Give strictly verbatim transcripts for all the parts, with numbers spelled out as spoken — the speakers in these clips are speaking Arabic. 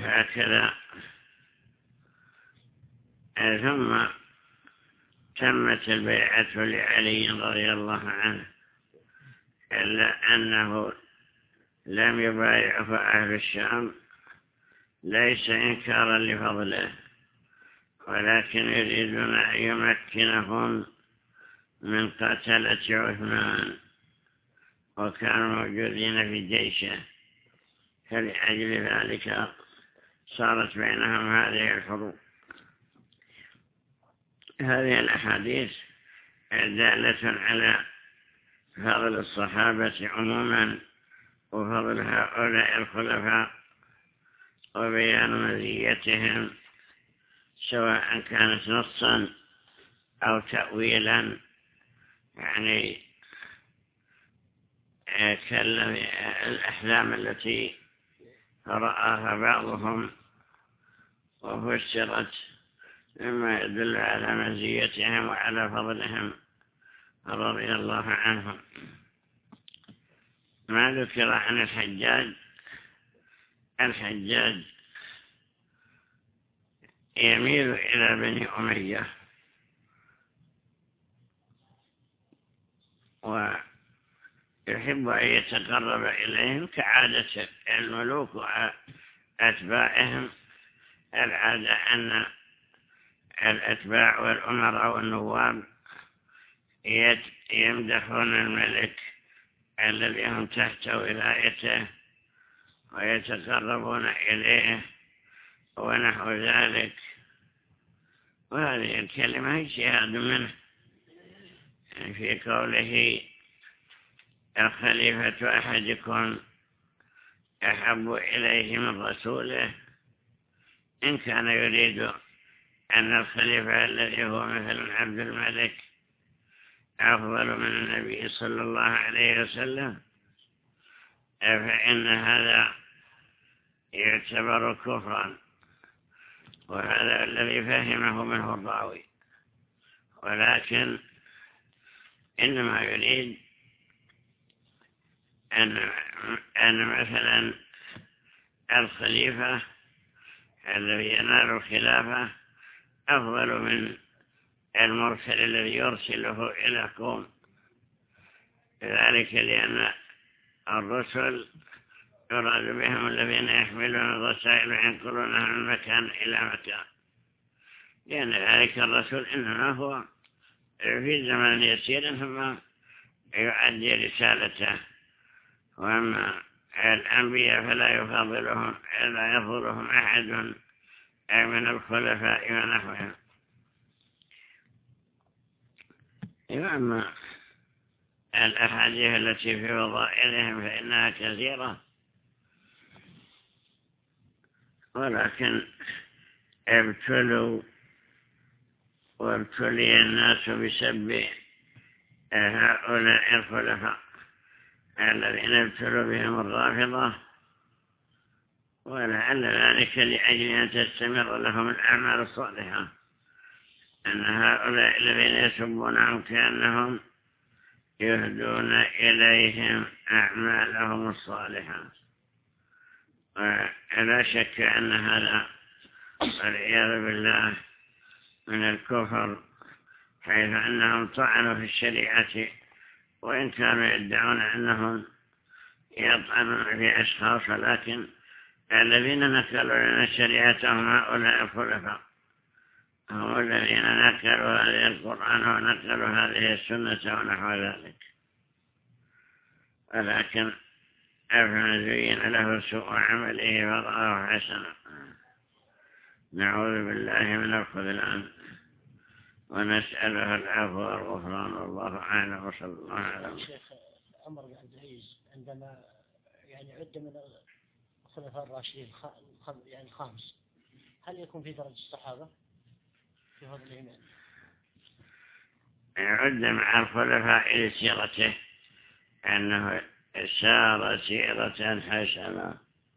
هكذا. ثم تمت البيعة لعلي رضي الله عنه، إلا أنه لم يبايعه أهل الشام، ليس إنكارا لفضله، ولكن يريدون أن يمكنهم من قتلة عثمان، وكانوا موجودين في جيشه، فلأجل ذلك صارت بينهم هذه الحروب. هذه الأحاديث دالة على فضل الصحابة عموما وفضل هؤلاء الخلفاء وبيان مزيتهم، سواء كانت نصا أو تأويلا، يعني كالأحلام التي رآها بعضهم وفسرت، مما يدل على مزيتهم وعلى فضلهم رضي الله عنهم. ما ذكر عن الحجاج، الحجاج يميل إلى بني أمية، ويحب أن يتقرب إليهم كعادة الملوك وأتباعهم. العادة أن الأتباع والأمراء والنواب يمدحون الملك الذي هم تحت ولايته ويتقربون إليه ونحو ذلك، وهذه الكلمة اجتهاد منه في قوله الخليفة أحدكم أحب إليه من رسوله، إن كان يريد أن الخليفة الذي هو مثل عبد الملك أفضل من النبي صلى الله عليه وسلم، فإن هذا يعتبر كفرا، وهذا الذي فهمه منه الراوي، ولكن إنما يريد أن, أن مثلا الخليفة الذي ينال الخلافة أفضل من المرسل الذي يرسله إلى قوم، ذلك لأن الرسل يراد بهم الذين يحملون الرسائل وينقلونها من مكان إلى مكان، لأن ذلك الرسول إنما هو في زمن يسير ثم يؤدي رسالته، وأما الأنبياء فلا يفضلهم لا يفضلهم أحد من الخلفاء ونحوهم. وأما الأحاديث التي في فضائلهم فإنها كثيرة، ولكن ابتلوا وابتلي الناس بسب هؤلاء الخلفاء الذين ابتلوا بهم الرافضة، ولعل ذلك لأجل أن تستمر لهم الأعمال الصالحة، أن هؤلاء الذين يسبونهم كأنهم يهدون إليهم أعمالهم الصالحة، ولا شك أن هذا والعياذ بالله من الكفر، حيث أنهم طعنوا في الشريعة، وإن كانوا يدعون أنهم يطعنون في أشخاص، لكن الذين نقلوا لنا الشريعة هم هؤلاء الخلفاء، هم الذين نقلوا هذه القرآن ونقلوا هذه السنة ونحو ذلك، ولكن أفمن زين له سوء عمله فرآه حسنا. نعوذ بالله من الخذلان ونسأله العفو والغفران، والله أعلم، وصلى الله على وسلم. الشيخ عمر بن عبد العزيز عندما يعني عد من الخلفاء الراشدين يعني الخامس، هل يكون في درجة الصحابة في هذا الإيمان؟ يعد مع الخلفاء لسيرته أنه سار سيرة حسنة،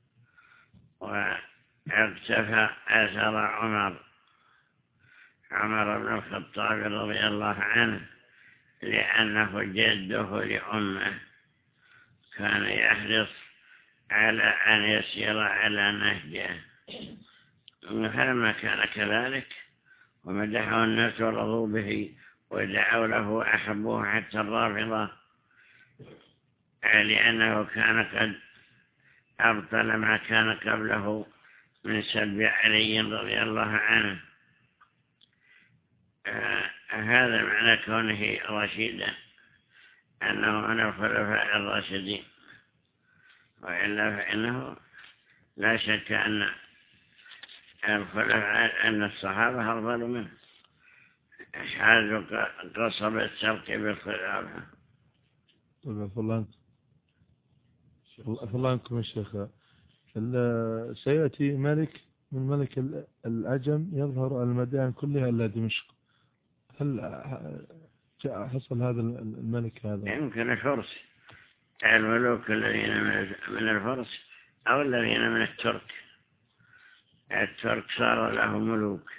واقتفى أثر عمر عمر بن الخطاب رضي الله عنه، لأنه جده لأمه، كان يحرص على أن يسير على نهجه، فلما كان كذلك ومدحه الناس ورضوا به ودعوا له وأحبوه حتى الرافضة لأنه كان قد أبطل ما كان قبله من سب علي رضي الله عنه. آه هذا معنى كونه رشيدا، أنه من الخلفاء الراشدين، وإلا فإنه لا شك أن الخلفاء أن الصحابة أفضل منه، حاجوا قصب السرق بالخلافة. الله عنكم يا شيخ، سيأتي ملك من ملك العجم يظهر المدائن كلها إلا دمشق، هل حصل هذا الملك هذا؟ يمكن الفرس، الملوك الذين من الفرس أو الذين من الترك. الترك صار لهم ملوك،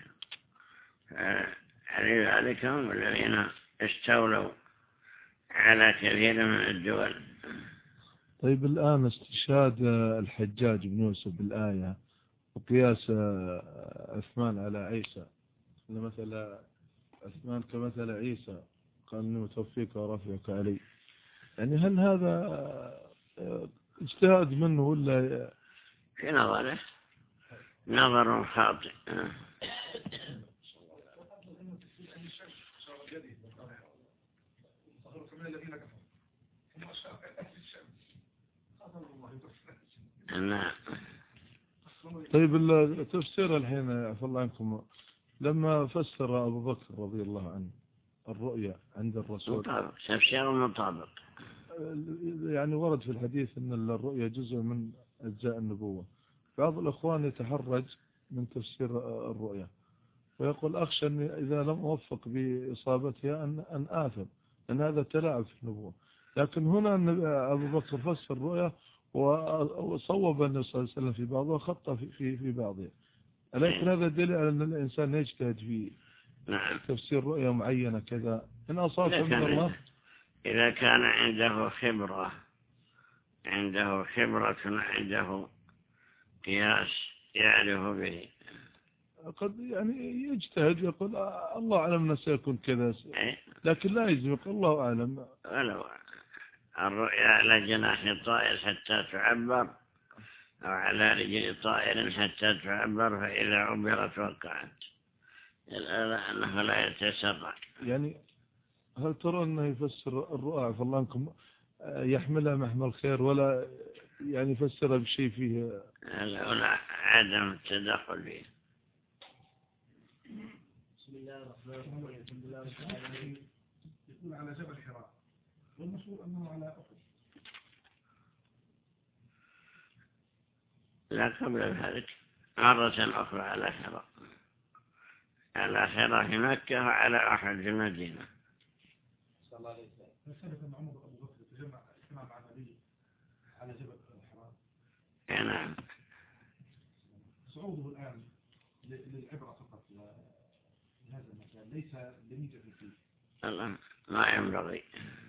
لذلك هم الذين استولوا على كثير من الدول. طيب الآن استشهاد الحجاج بن يوسف بالآية وقياس عثمان على عيسى، مثل عثمان كمثل عيسى قال إني متوفيك ورافعك علي، يعني هل هذا اجتهاد منه ولا في نظره نظر خاطئ؟ نعم. طيب التفسير الحين عفى الله عنكم، لما فسر أبو بكر رضي الله عنه الرؤيا عند الرسول مطابق، تفسير مطابق، يعني ورد في الحديث أن الرؤيا جزء من أجزاء النبوة. بعض الأخوان يتحرج من تفسير الرؤيا ويقول أخشى أن إذا لم أوفق بإصابتها أن أن آثم، أن هذا تلاعب في النبوة. لكن هنا أبو بكر فسر الرؤيا وصوب النبي صلى الله عليه وسلم في بعضها وخطأ في في في بعضها، لكن هذا دليل على أن الإنسان يجتهد في نعم. تفسير رؤيا معينة كذا إن أصاب من الله. إذا كان عنده خبرة عنده خبرة عنده قياس يعرف به، قد يعني يجتهد يقول الله أعلم أنه سيكون كذا، لكن لا يجب يقول الله أعلم. ولو الرؤيا على جناح طائر حتى تعبر أو على رجل طائر حتى تعبر، فإذا عبرت وقعت، إلا أنه لا يتسرع. يعني هل ترى أنه يفسر الرؤى عفى الله عنكم يحملها محمل الخير ولا يعني يفسرها بشيء فيه لا عدم التدخل فيه؟ بسم الله الرحمن الرحيم. الحمد لله رب العالمين. يكون على جبل حراء والمشهور أنه على أحد. لا قبل ذلك مرة أخرى على حراء، على حراء في مكة وعلى أحد في المدينة. صلى الله عليه وسلم. فسلف أن عمر أبو بكر تجمع اجتماع مع النبي على جبل حراء. نعم. صعوده الآن للعبرة فقط لهذا المكان، ليس لميجة فيه. الله ما ينبغي.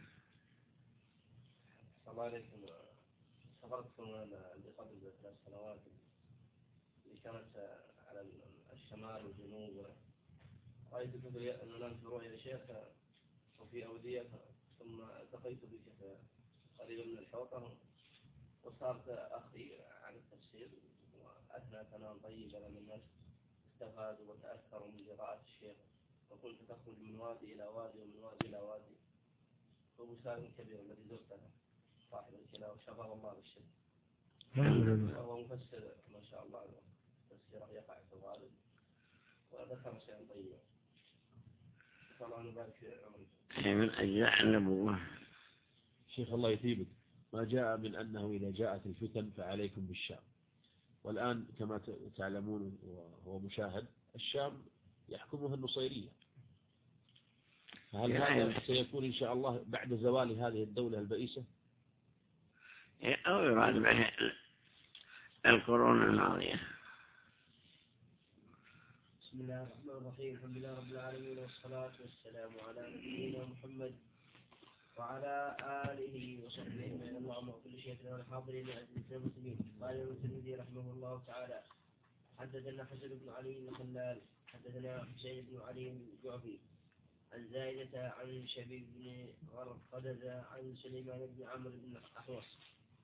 صلى الله عليكم. سافرتكم لقبل ثلاث سنوات اللي كانت على الشمال والجنوب، رأيت أننا في رؤيا شيخ وفي أودية، ثم التقيت بك قريبا من الحوطة وصارت أخي عن التفسير وأثنى ثناء طيب على الناس استفادوا وتأثروا من قراءة الشيخ، وكنت تخرج من وادي إلى وادي ومن وادي إلى وادي. أبو سالم الكبير الذي زرته صاحب الكلام شفاه الله بالشيء، وهو مفسر ما شاء الله تفسيره يقع في الغالب وذكر شيئا طيبا. صلى الله يبارك في عمرك. من أجزاء النبوة. شيخ الله يثيبك، ما جاء من أنه إذا جاءت الفتن فعليكم بالشام، والآن كما تعلمون وهو مشاهد الشام يحكمها النصيرية، فهل هذا سيكون إن شاء الله بعد زوال هذه الدولة البئيسة؟ أو يراد به القرون الماضية. بسم الله الرحمن الرحيم. الحمد لله رب العالمين والصلاة والسلام على نبينا محمد وعلى آله وصحبه أجمعين. اللهم كل شيء من الحاضرين أجل المسلمين. قال ابن الترمذي رحمه الله تعالى: حدثنا حسن بن علي الخلال حدثنا حسين بن علي الجعفي عن زايدة عن شبيب بن غرقدة عن سليمان بن عمرو بن أحوص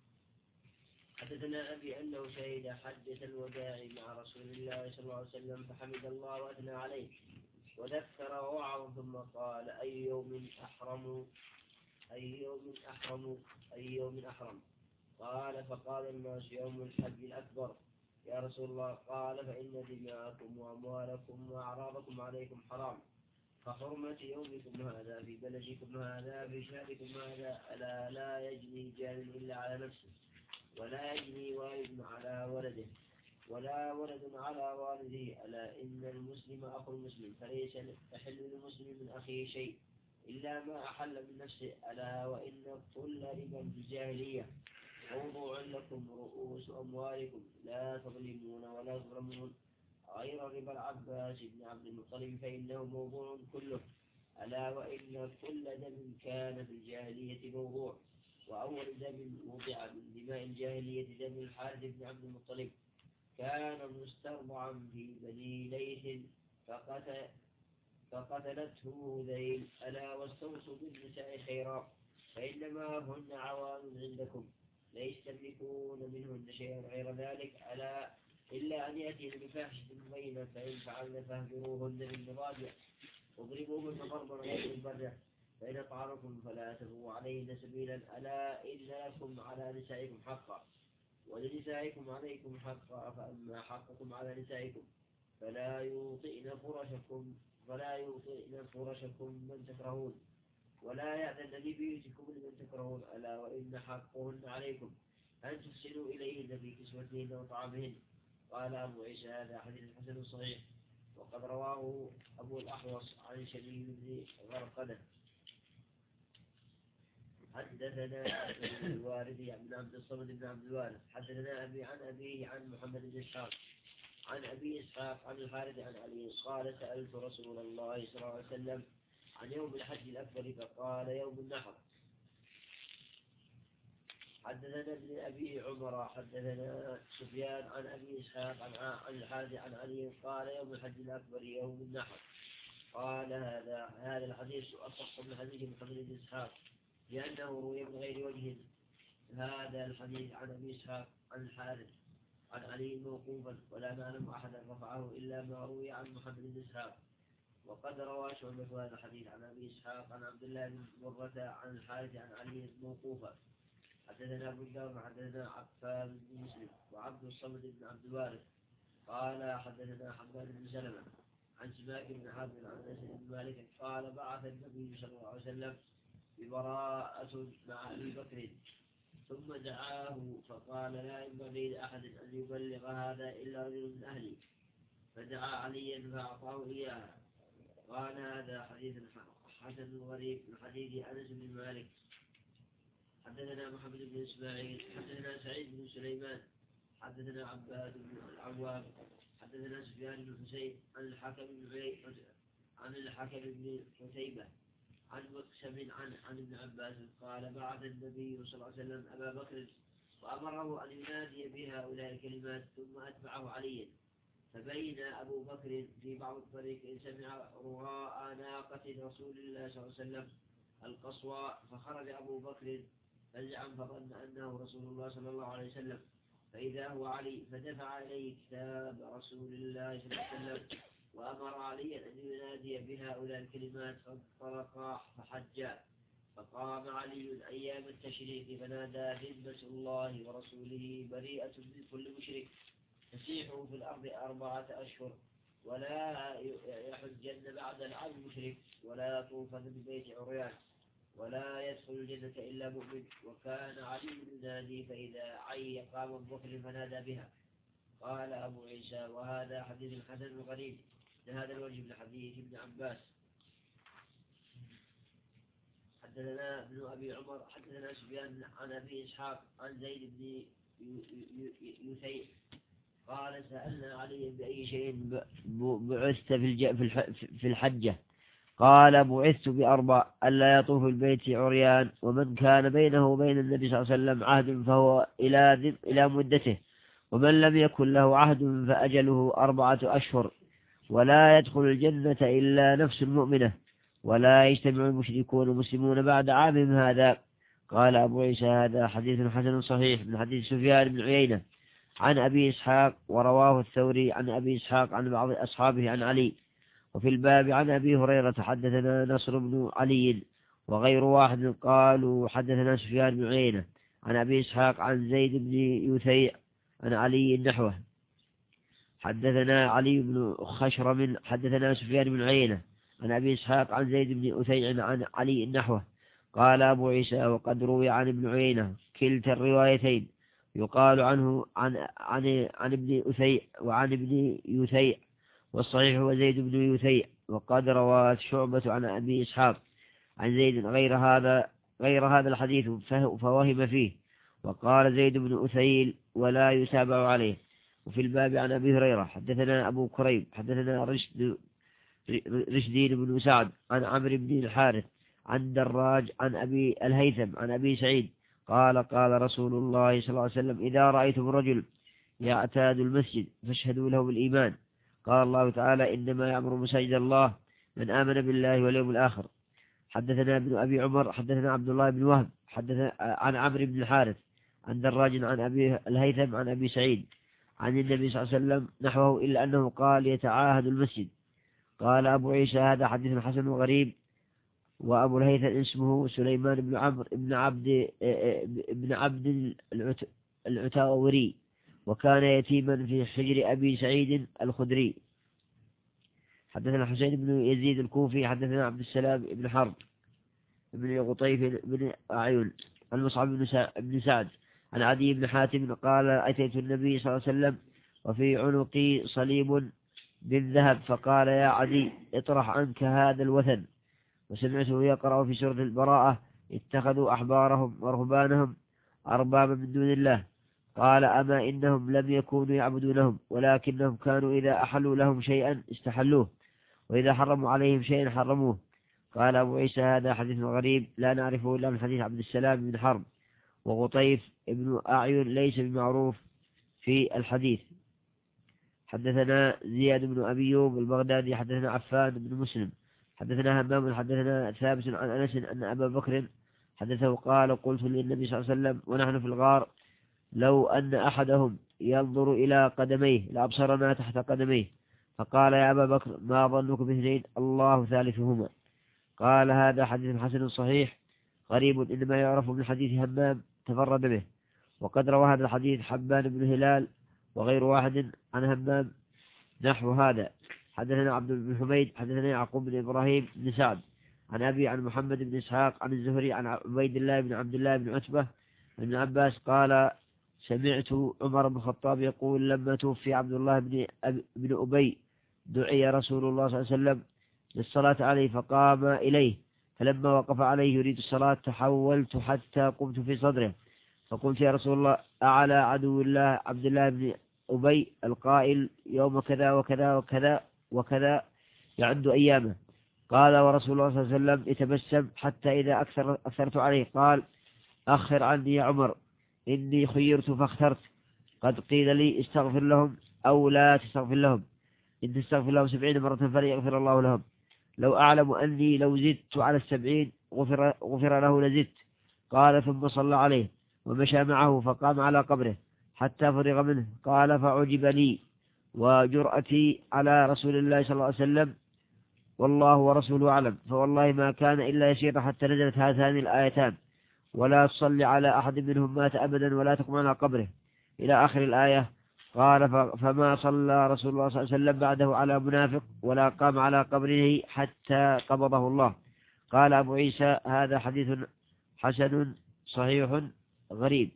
حدثنا أبي أنه شهد حجة الوداع مع رسول الله صلى الله عليه وسلم فحمد الله وأثنى عليه وذكر ووعظ ثم قال أي يوم أحرم أي يوم أحرم أي يوم أحرم قال فقال الناس يوم الحج الأكبر يا رسول الله قال فإن دماءكم وأموالكم وأعراضكم عليكم حرام كحرمة يومكم هذا في بلدكم هذا في شهركم هذا ألا لا يجني جان إلا على نفسه ولا يجني والد على ولده ولا ولد على والده ألا إن المسلم أخو المسلم فليس يحل للمسلم من أخيه شيء إلا ما أحل من نفسه ألا وإن كل ربا بالجاهلية موضوع لكم رؤوس أموالكم لا تظلمون ولا تظلمون غير ربا العباس بن عبد المطلب فإنه موضوع كله ألا وإن كل دم كان في الجاهلية موضوع وأول دم وضع من دماء الجاهلية دم الحارث بن عبد المطلب كان مسترضعا في بني ليث فقتل فقتلته هذيل ألا واستوصوا بالنساء خيرا فإنما هن عوان عندكم لا يستملكون منهن شيئا غير ذلك ألا إلا أن يأتين بفاحشة مبينة فإن فعلن فاهجروهن بالمضاجع واضربوهن ضربا غير مبرح فإن أطعنكم فلا تبغوا عليهن سبيلا ألا إن لكم على نسائكم حقا ولنسائكم عليكم حقا فأما حقكم على نسائكم فلا يوطئن فرشكم فلا يوطئن فرشكم من تكرهون ولا يأذن لبيوتكم لمن تكرهون ألا وإن حقهن عليكم أن تحسنوا إليهن في كسوتهن وطعامهن. قال أبو عيسى هذا حديث حسن صحيح وقد رواه أبو الأحوص عن شبيب بن غرقدة. حدثنا الوارث بن عبد الصمد بن عبد الوارث حدثنا أبي عن أبيه عن محمد بن إسحاق عن أبي إسحاق عن الحارث عن علي قال سألت رسول الله صلى الله عليه وسلم عن يوم الحج الأكبر فقال يوم النحر. حدثنا ابن أبي عمر حدثنا سفيان عن أبي إسحاق عن عن الحارث عن علي قال يوم الحج الأكبر يوم النحر. قال هذا هذا الحديث أصح من حديث محمد بن إسحاق لأنه روي من غير وجه. هذا الحديث عن أبي إسحاق عن الحارث عن علي موقوفا ولا نعلم أحدا رفعه إلا ما روي عن محمد بن إسحاق. وقد روى شعبة هذا الحديث عن أبي إسحاق عن عبد الله بن مرة عن الحارث عن علي موقوفا. حدثنا أبو داود حدثنا عفان بن مسلم وعبد الصمد بن عبد الوارث قال حدثنا حماد بن سلمة عن سماك بن حرب عن أنس بن مالك قال بعث النبي صلى الله عليه وسلم ببراءة مع أبي بكر ثم دعاه فقال لا ينبغي لأحد أن يبلغ هذا إلا رجل من أهلي فدعا عليا فأعطاه إياه. قال هذا حديث حسن غريب من حديث أنس بن مالك. حدثنا محمد بن إسماعيل حدثنا سعيد بن سليمان حدثنا عباد بن العوام حدثنا سفيان بن حسين عن الحكم بن عن الحكم بن قتيبة عن مقسم عن عن ابن عباس قال بعث النبي صلى الله عليه وسلم أبا بكر وأمره أن ينادي بهؤلاء الكلمات ثم أتبعه عليا. فبين أبو بكر في بعض الطريق إن سمع رغاء ناقة رسول الله صلى الله عليه وسلم القصوى فخرج أبو بكر فزعم فظن أنه رسول الله صلى الله عليه وسلم فإذا هو علي فدفع إليه كتاب رسول الله صلى الله عليه وسلم وأمر عليا أن ينادي بهؤلاء الكلمات فانطلقا فحجا. فقام علي أيام التشريق فنادى ذمة الله ورسوله بريئة من كل مشرك تسيحوا في الأرض أربعة أشهر ولا يحجن بعد العام مشرك ولا يطوفن بالبيت عريان ولا يدخل الجنة إلا مؤمن. وكان علي ينادي فإذا عي قام أبو بكر فنادى بها. قال أبو عيسى وهذا حديث حسن غريب لهذا الوجه من حديث ابن عباس. حدثنا ابن أبي عمر حدثنا سفيان عن أبي إسحاق عن زيد بن يثيب قال سألنا علي بأي شيء بعثت في الحجة قال بعثت بأربع ألا يطوف البيت عريان ومن كان بينه وبين النبي صلى الله عليه وسلم عهد فهو إلى إلى مدته ومن لم يكن له عهد فأجله أربعة أشهر، ولا يدخل الجنة إلا نفس مؤمنة، ولا يجتمع المشركون والمسلمون بعد عامهم هذا. قال أبو عيسى هذا حديث حسن صحيح من حديث سفيان بن عيينة عن أبي إسحاق، ورواه الثوري عن أبي إسحاق عن بعض أصحابه عن علي. وفي الباب عن أبي هريرة حدثنا نصر بن علي وغير واحد قالوا حدثنا سفيان بن عيينة عن أبي إسحاق عن زيد بن يثيع عن علي نحوه. حدثنا علي بن خشرم حدثنا سفيان بن عيينة عن أبي إسحاق عن زيد بن يثيع عن علي نحوه. قال أبو عيسى وقد روي عن ابن عيينة كلتا الروايتين، يقال عنه عن عن عن ابن أثيع وعن ابن يثيع، والصحيح هو زيد بن يثيع. وقد روى شعبة عن أبي إسحاق عن زيد غير هذا غير هذا الحديث فوهم فيه، وقال زيد بن أثيل ولا يتابع عليه. وفي الباب عن أبي هريرة حدثنا أبو كريب حدثنا رشد رشدين بن سعد عن عمرو بن الحارث عن دراج عن أبي الهيثم عن أبي سعيد قال قال رسول الله صلى الله عليه وسلم إذا رأيتم الرجل يعتاد المسجد فاشهدوا له بالإيمان. قال الله تعالى إنما يأمر مساجد الله من آمن بالله واليوم الآخر. حدثنا ابن أبي عمر حدثنا عبد الله بن وهب حدثنا عن عمرو بن الحارث عن دراج عن أبي الهيثم عن أبي سعيد عن النبي صلى الله عليه وسلم نحوه إلا أنه قال يتعاهد المسجد. قال أبو عيسى هذا حديث حسن وغريب. وأبو الهيثم اسمه سليمان بن عمرو بن عبد ابن عبد العتاوري، وكان يتيما في حجر أبي سعيد الخدري. حدثنا حسين بن يزيد الكوفي حدثنا عبد السلام بن حرب بن غطيف بن أعين عن مصعب بن سعد عن عدي بن حاتم قال أتيت النبي صلى الله عليه وسلم وفي عنقي صليب بالذهب فقال يا عدي اطرح عنك هذا الوثن. وسمعته يقرأ في سورة البراءة اتخذوا أحبارهم ورهبانهم أربابا من دون الله. قال أما إنهم لم يكونوا يعبدونهم ولكنهم كانوا إذا أحلوا لهم شيئا استحلوه وإذا حرموا عليهم شيئا حرموه. قال أبو عيسى هذا حديث غريب لا نعرفه إلا من حديث عبد السلام بن حرب. وغطيف ابن أعين ليس بمعروف في الحديث. حدثنا زياد بن أبي أيوب البغدادي حدثنا عفان بن مسلم حدثنا همام حدثنا ثابت عن أنس أن أبا بكر حدثه قال قلت للنبي صلى الله عليه وسلم ونحن في الغار لو أن أحدهم ينظر إلى قدميه لأبصرنا تحت قدميه. فقال يا أبا بكر ما ظنك باثنين الله ثالثهما. قال هذا حديث حسن صحيح غريب إنما يعرف من حديث همام تفرد به. وقد روى هذا الحديث حبان بن هلال وغير واحد عن همام نحو هذا. حدثنا عبد بن حميد حدثنا يعقوب بن إبراهيم بن سعد عن أبي عن محمد بن إسحاق عن الزهري عن عبيد الله بن عبد الله بن عتبة بن عباس قال سمعت عمر بن الخطاب يقول لما توفي عبد الله بن بن أبي دعي رسول الله صلى الله عليه وسلم للصلاة عليه فقام إليه، فلما وقف عليه يريد الصلاة تحولت حتى قمت في صدره فقلت يا رسول الله أعلى عدو الله عبد الله بن أبي القائل يوم كذا وكذا وكذا وكذا يعد أيامه. قال ورسول الله صلى الله عليه وسلم يتبسم حتى إذا أكثر أكثرت عليه قال أخر عني يا عمر إني خيرت فاخترت قد قيل لي استغفر لهم أو لا تستغفر لهم إن تستغفر لهم سبعين مرة فليغفر الله لهم. لو أعلم أني لو زدت على السبعين غفر, غفر له لزدت. قال ثم صلى عليه ومشى معه فقام على قبره حتى فرغ منه. قال فعجب لي وجرأتي على رسول الله صلى الله عليه وسلم والله ورسوله أعلم، فوالله ما كان إلا يسير حتى نزلت هاتان الآيتان ولا تصلي على أحد منهم مات أبدا ولا تقم على قبره إلى آخر الآية. قال فما صلى رسول الله صلى الله عليه وسلم بعده على منافق ولا قام على قبره حتى قبضه الله. قال أبو عيسى هذا حديث حسن صحيح غريب.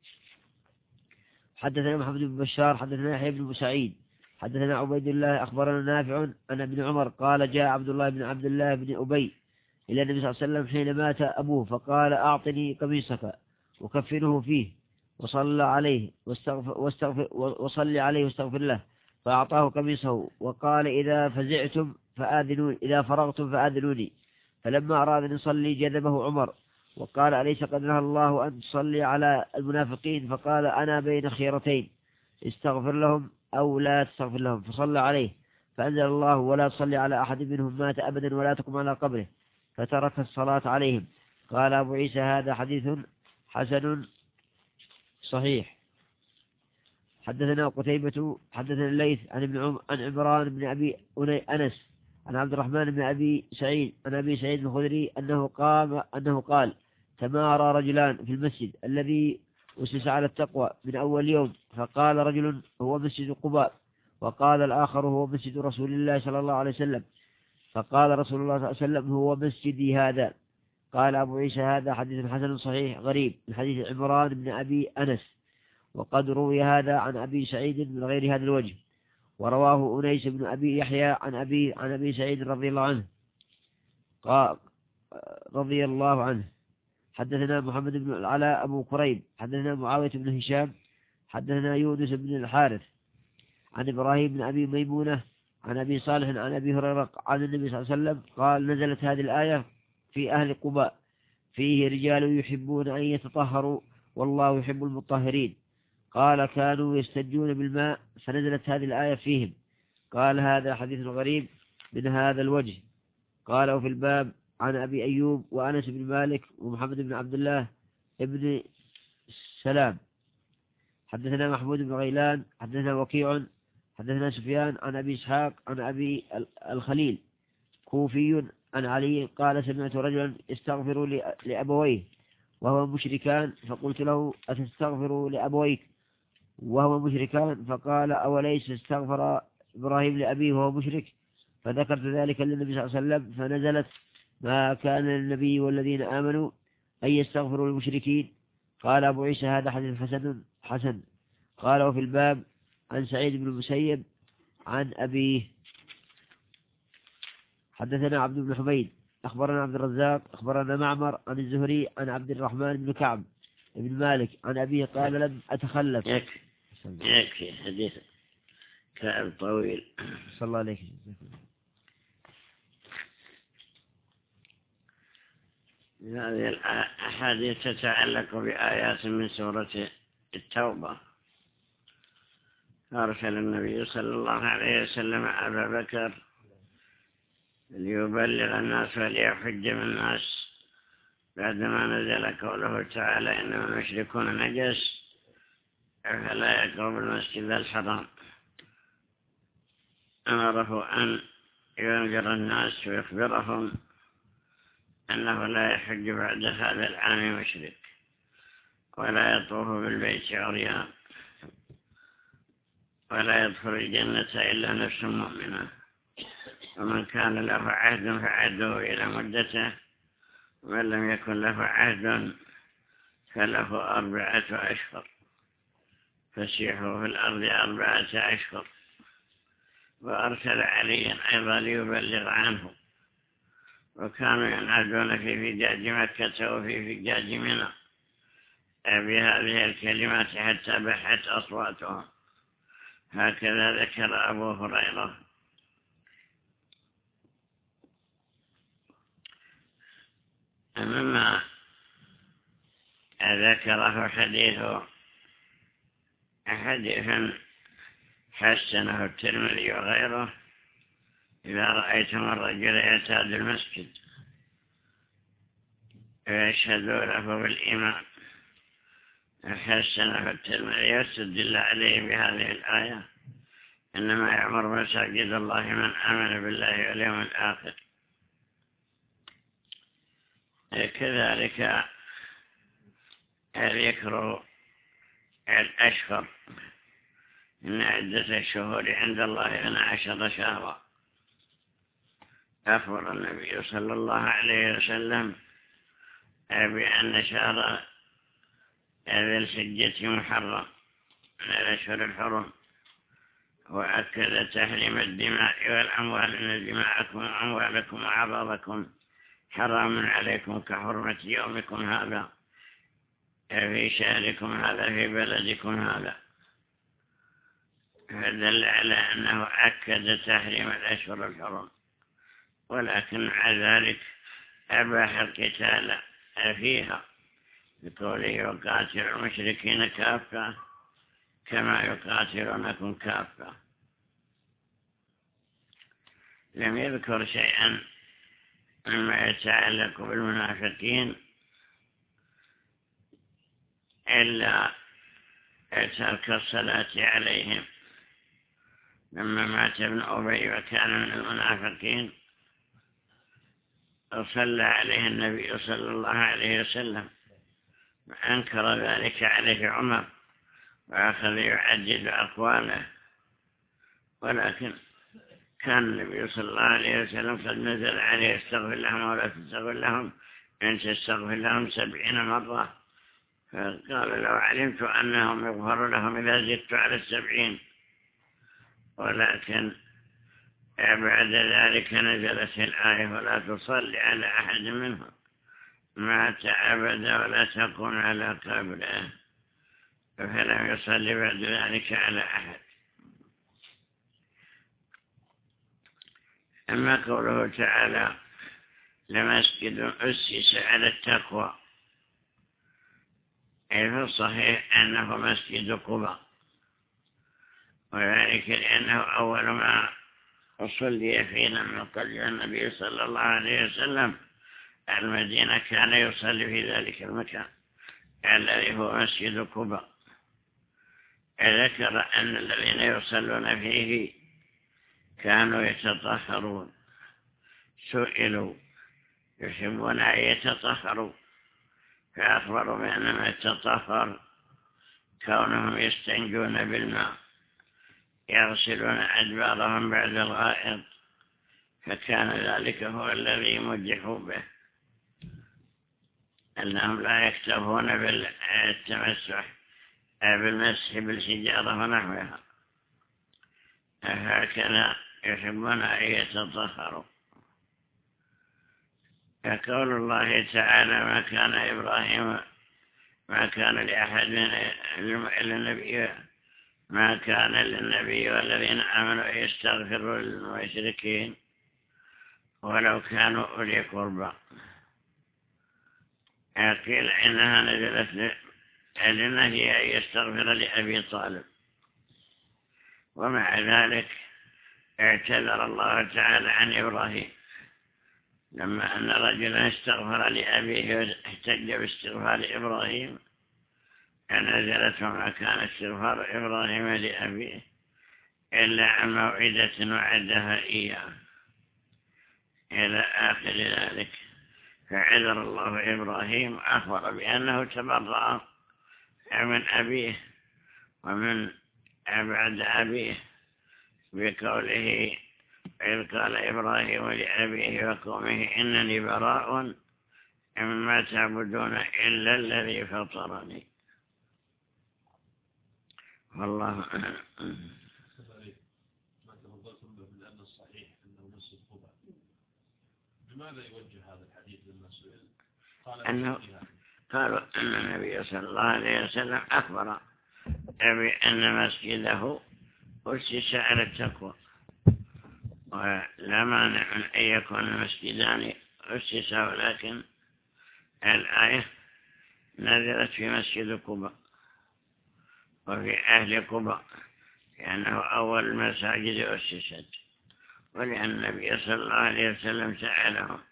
حدثنا محمد بن بشار حدثنا يحيى بن سعيد حدثنا عبيد الله أخبرنا نافع أن ابن عمر قال جاء عبد الله بن عبد الله بن أبي إلى النبي صلى الله عليه وسلم حين مات أبوه فقال أعطني قميصك وكفنه فيه وصلى عليه واستغفر واستغفر وصلي عليه واستغفر له. فأعطاه قميصه وقال إذا فزعتم فآذنوني إذا فرغتم فآذنوني. فلما أراد أن يصلي جذبه عمر وقال أليس قد نهى الله أن تصلي على المنافقين؟ فقال أنا بين خيرتين استغفر لهم أو لا تستغفر لهم، فصلى عليه، فأنزل الله ولا تصلي على أحد منهم مات أبدا ولا تقم على قبره، فترك الصلاة عليهم. قال أبو عيسى هذا حديث حسن صحيح. حدثنا قتيبة حدثنا الليث عن ابن عم عن عمران بن أبي أنس عن عبد الرحمن بن أبي سعيد عن أبي سعيد الخدري أنه قام أنه قال تمارى رجلان في المسجد الذي أسس على التقوى من أول يوم، فقال رجل هو مسجد قباء، وقال الآخر هو مسجد رسول الله صلى الله عليه وسلم، فقال رسول الله صلى الله عليه وسلم هو مسجدي هذا. قال أبو عيسى هذا حديث حسن صحيح غريب من حديث عمران بن أبي أنس، وقد روي هذا عن أبي سعيد من غير هذا الوجه، ورواه أنيس بن أبي يحيى عن أبي عن أبي سعيد رضي الله عنه قال رضي الله عنه. حدثنا محمد بن العلاء أبو كريب حدثنا معاوية بن هشام حدثنا يونس بن الحارث عن إبراهيم بن أبي ميمونة عن أبي صالح عن أبي هريرة عن النبي صلى الله عليه وسلم قال نزلت هذه الآية في أهل قباء فيه رجال يحبون أن يتطهروا والله يحب المطهرين. قال كانوا يستجون بالماء فنزلت هذه الآية فيهم. قال هذا حديث غريب من هذا الوجه. قال وفي الباب عن أبي أيوب وأنس بن مالك ومحمد بن عبد الله ابن سلام. حدثنا محمود بن غيلان حدثنا وكيع حدثنا سفيان عن أبي إسحاق عن أبي الخليل كوفي عن علي قال سمعت رجلا استغفر لأبويه وهو مشركان، فقلت له أتستغفر لأبويك وهو مشركان؟ فقال أوليس استغفر إبراهيم لأبيه وهو مشرك؟ فذكرت ذلك للنبي صلى الله عليه وسلم فنزلت ما كان للنبي والذين آمنوا أن يستغفروا للمشركين. قال أبو عيسى هذا حديث حسن حسن. قال وفي الباب عن سعيد بن المسيب عن أبيه. حدثنا عبد بن حميد أخبرنا عبد الرزاق أخبرنا معمر عن الزهري عن عبد الرحمن بن كعب بن مالك عن أبيه قال لم أتخلف. يكفي يكفي حديث كعب طويل. صلى الله عليه وسلم. هذه الأحاديث تتعلق بآيات من سورة التوبة. أرسل النبي صلى الله عليه وسلم أبا بكر ليبلغ الناس وليحج من الناس بعدما نزل قوله تعالى إنما المشركون نجس فلا يقرب المسجد الحرام. أمره أن ينذر الناس ويخبرهم أنه لا يحج بعد هذا العام مشرك ولا يطوف بالبيت عريان ولا يدخل الجنة إلا نفس مؤمنة، ومن كان له عهد فعهده إلى مدته ومن لم يكن له عهد فله أربعة أشهر فسيحوا في الأرض أربعة أشهر. وأرسل عليا أيضا ليبلغ عنه، وكانوا ينادون في فجاج مكة وفي فجاج منى بهذه الكلمات حتى بحت أصواتهم. هكذا ذكر أبو هريرة. مما ذكره حديث حديث حسنه الترمذي وغيره إذا رأيتم الرجل يعتاد المسجد ويشهد له بالإيمان حسنه الترمذي يستدل عليه بهذه الآية إنما يعمر مساجد الله من آمن بالله واليوم الآخر. كذلك ذكر الأشهر إن عدة الشهور عند الله اثنا عشر شهرا. أخبر النبي صلى الله عليه وسلم بأن شهر ذي الحجة محرم من الأشهر الحرم، وأكد تحريم الدماء والأموال إن دماءكم وأموالكم وأعراضكم حرام عليكم كحرمة يومكم هذا في شهركم هذا في بلدكم هذا. فدل على أنه أكد تحريم الأشهر الحرم، ولكن مع ذلك أباح القتال فيها بقوله وقاتل المشركين كافة كما يقاتلونكم كافة. لم يذكر شيئا مما يتعلق بالمنافقين إلا ترك الصلاة عليهم. لما مات ابن أبي وكان من المنافقين صلى عليه النبي صلى الله عليه وسلم، وأنكر ذلك عليه عمر وأخذ يعدد أقواله، ولكن كان النبي صلى الله عليه وسلم قد نزل عليه استغفر لهم ولا تستغفر لهم إن تستغفر لهم سبعين مرة، فقال لو علمت أنهم يغفر لهم إذا زدت على السبعين، ولكن بعد ذلك نزلت الآية ولا تصلي على أحد منهم مات أبدا ولا تقوم على قبره، فلم يصلي بعد ذلك على أحد. أما قوله تعالى لمسجد أسس على التقوى، أي في الصحيح أنه مسجد قباء، وذلك لأنه أول ما صلي فيه لما قدم النبي صلى الله عليه وسلم المدينة كان يصلي في ذلك المكان الذي هو مسجد قباء. ذكر أن الذين يصلون فيه كانوا يتطهرون، سئلوا يحبون أن يتطهروا فأخبروا بأنما يتطهر كونهم يستنجون بالماء، يغسلون أدبارهم بعد الغائط، فكان ذلك هو الذي يمدحوا به، أنهم لا يكتفون بالتمسح بالمسح بالحجارة ونحوها، هكذا يحبون أن يتطهروا. فقول الله تعالى ما كان إبراهيم ما كان لأحد من النبي ما كان للنبي والذين آمنوا يستغفروا للمشركين ولو كانوا أولي قربى. قيل إنها نزلت لنهي أن يستغفر لأبي طالب، ومع ذلك اعتذر الله تعالى عن إبراهيم لما أن رجلا استغفر لأبيه واحتج باستغفار إبراهيم، نزلت وما كان استغفار إبراهيم لأبيه إلا عن موعدة وعدها إياه إلى آخر ذلك. فعذر الله إبراهيم، أخبر بأنه تبرأ من أبيه ومن بعد أبيه بقوله إذ قال إبراهيم لأبيه وقومه إنني براء مما تعبدون إلا الذي فطرني. والله ما تفضلتم به من أن الصحيح أنه مسجد قباء، بماذا يوجه هذا الحديث لما سئل؟ قال أنه قالوا أن النبي صلى الله عليه وسلم أخبر بأن مسجده أسس على التقوى، ولا مانع من أن يكون المسجدان أسس، ولكن الآية نزلت في مسجد قباء وفي أهل قباء لأنه أول المساجد أسست، ولأن النبي صلى الله عليه وسلم سألهم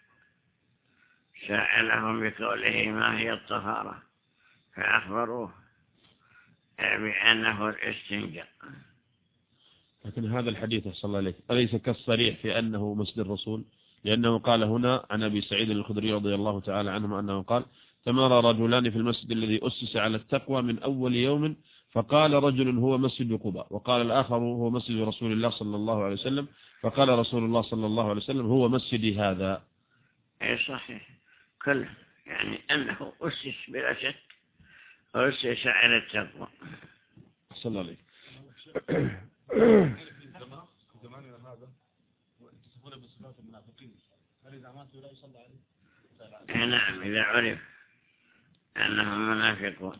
سألهم بقوله ما هي الطهارة، فأخبروه بأنه الاستنجاء. لكن هذا الحديث صلى الله عليه أليس كالصريح في أنه مسجد الرسول؟ لأنه قال هنا عن أبي سعيد الخدري رضي الله تعالى عنه أنه قال تمارى رجلان في المسجد الذي أسس على التقوى من أول يوم، فقال رجل هو مسجد قباء، وقال الآخر هو مسجد رسول الله صلى الله عليه وسلم، فقال رسول الله صلى الله عليه وسلم هو مسجدي هذا. أي صحيح كله، يعني أنه أسس بلا شك، أسس على التقوى. صلى الله عليه زماننا هذا يتصفون بصفات المنافقين، هل إذا ماتوا لا يصلى عليه؟ نعم إذا عرف أنهم منافقون.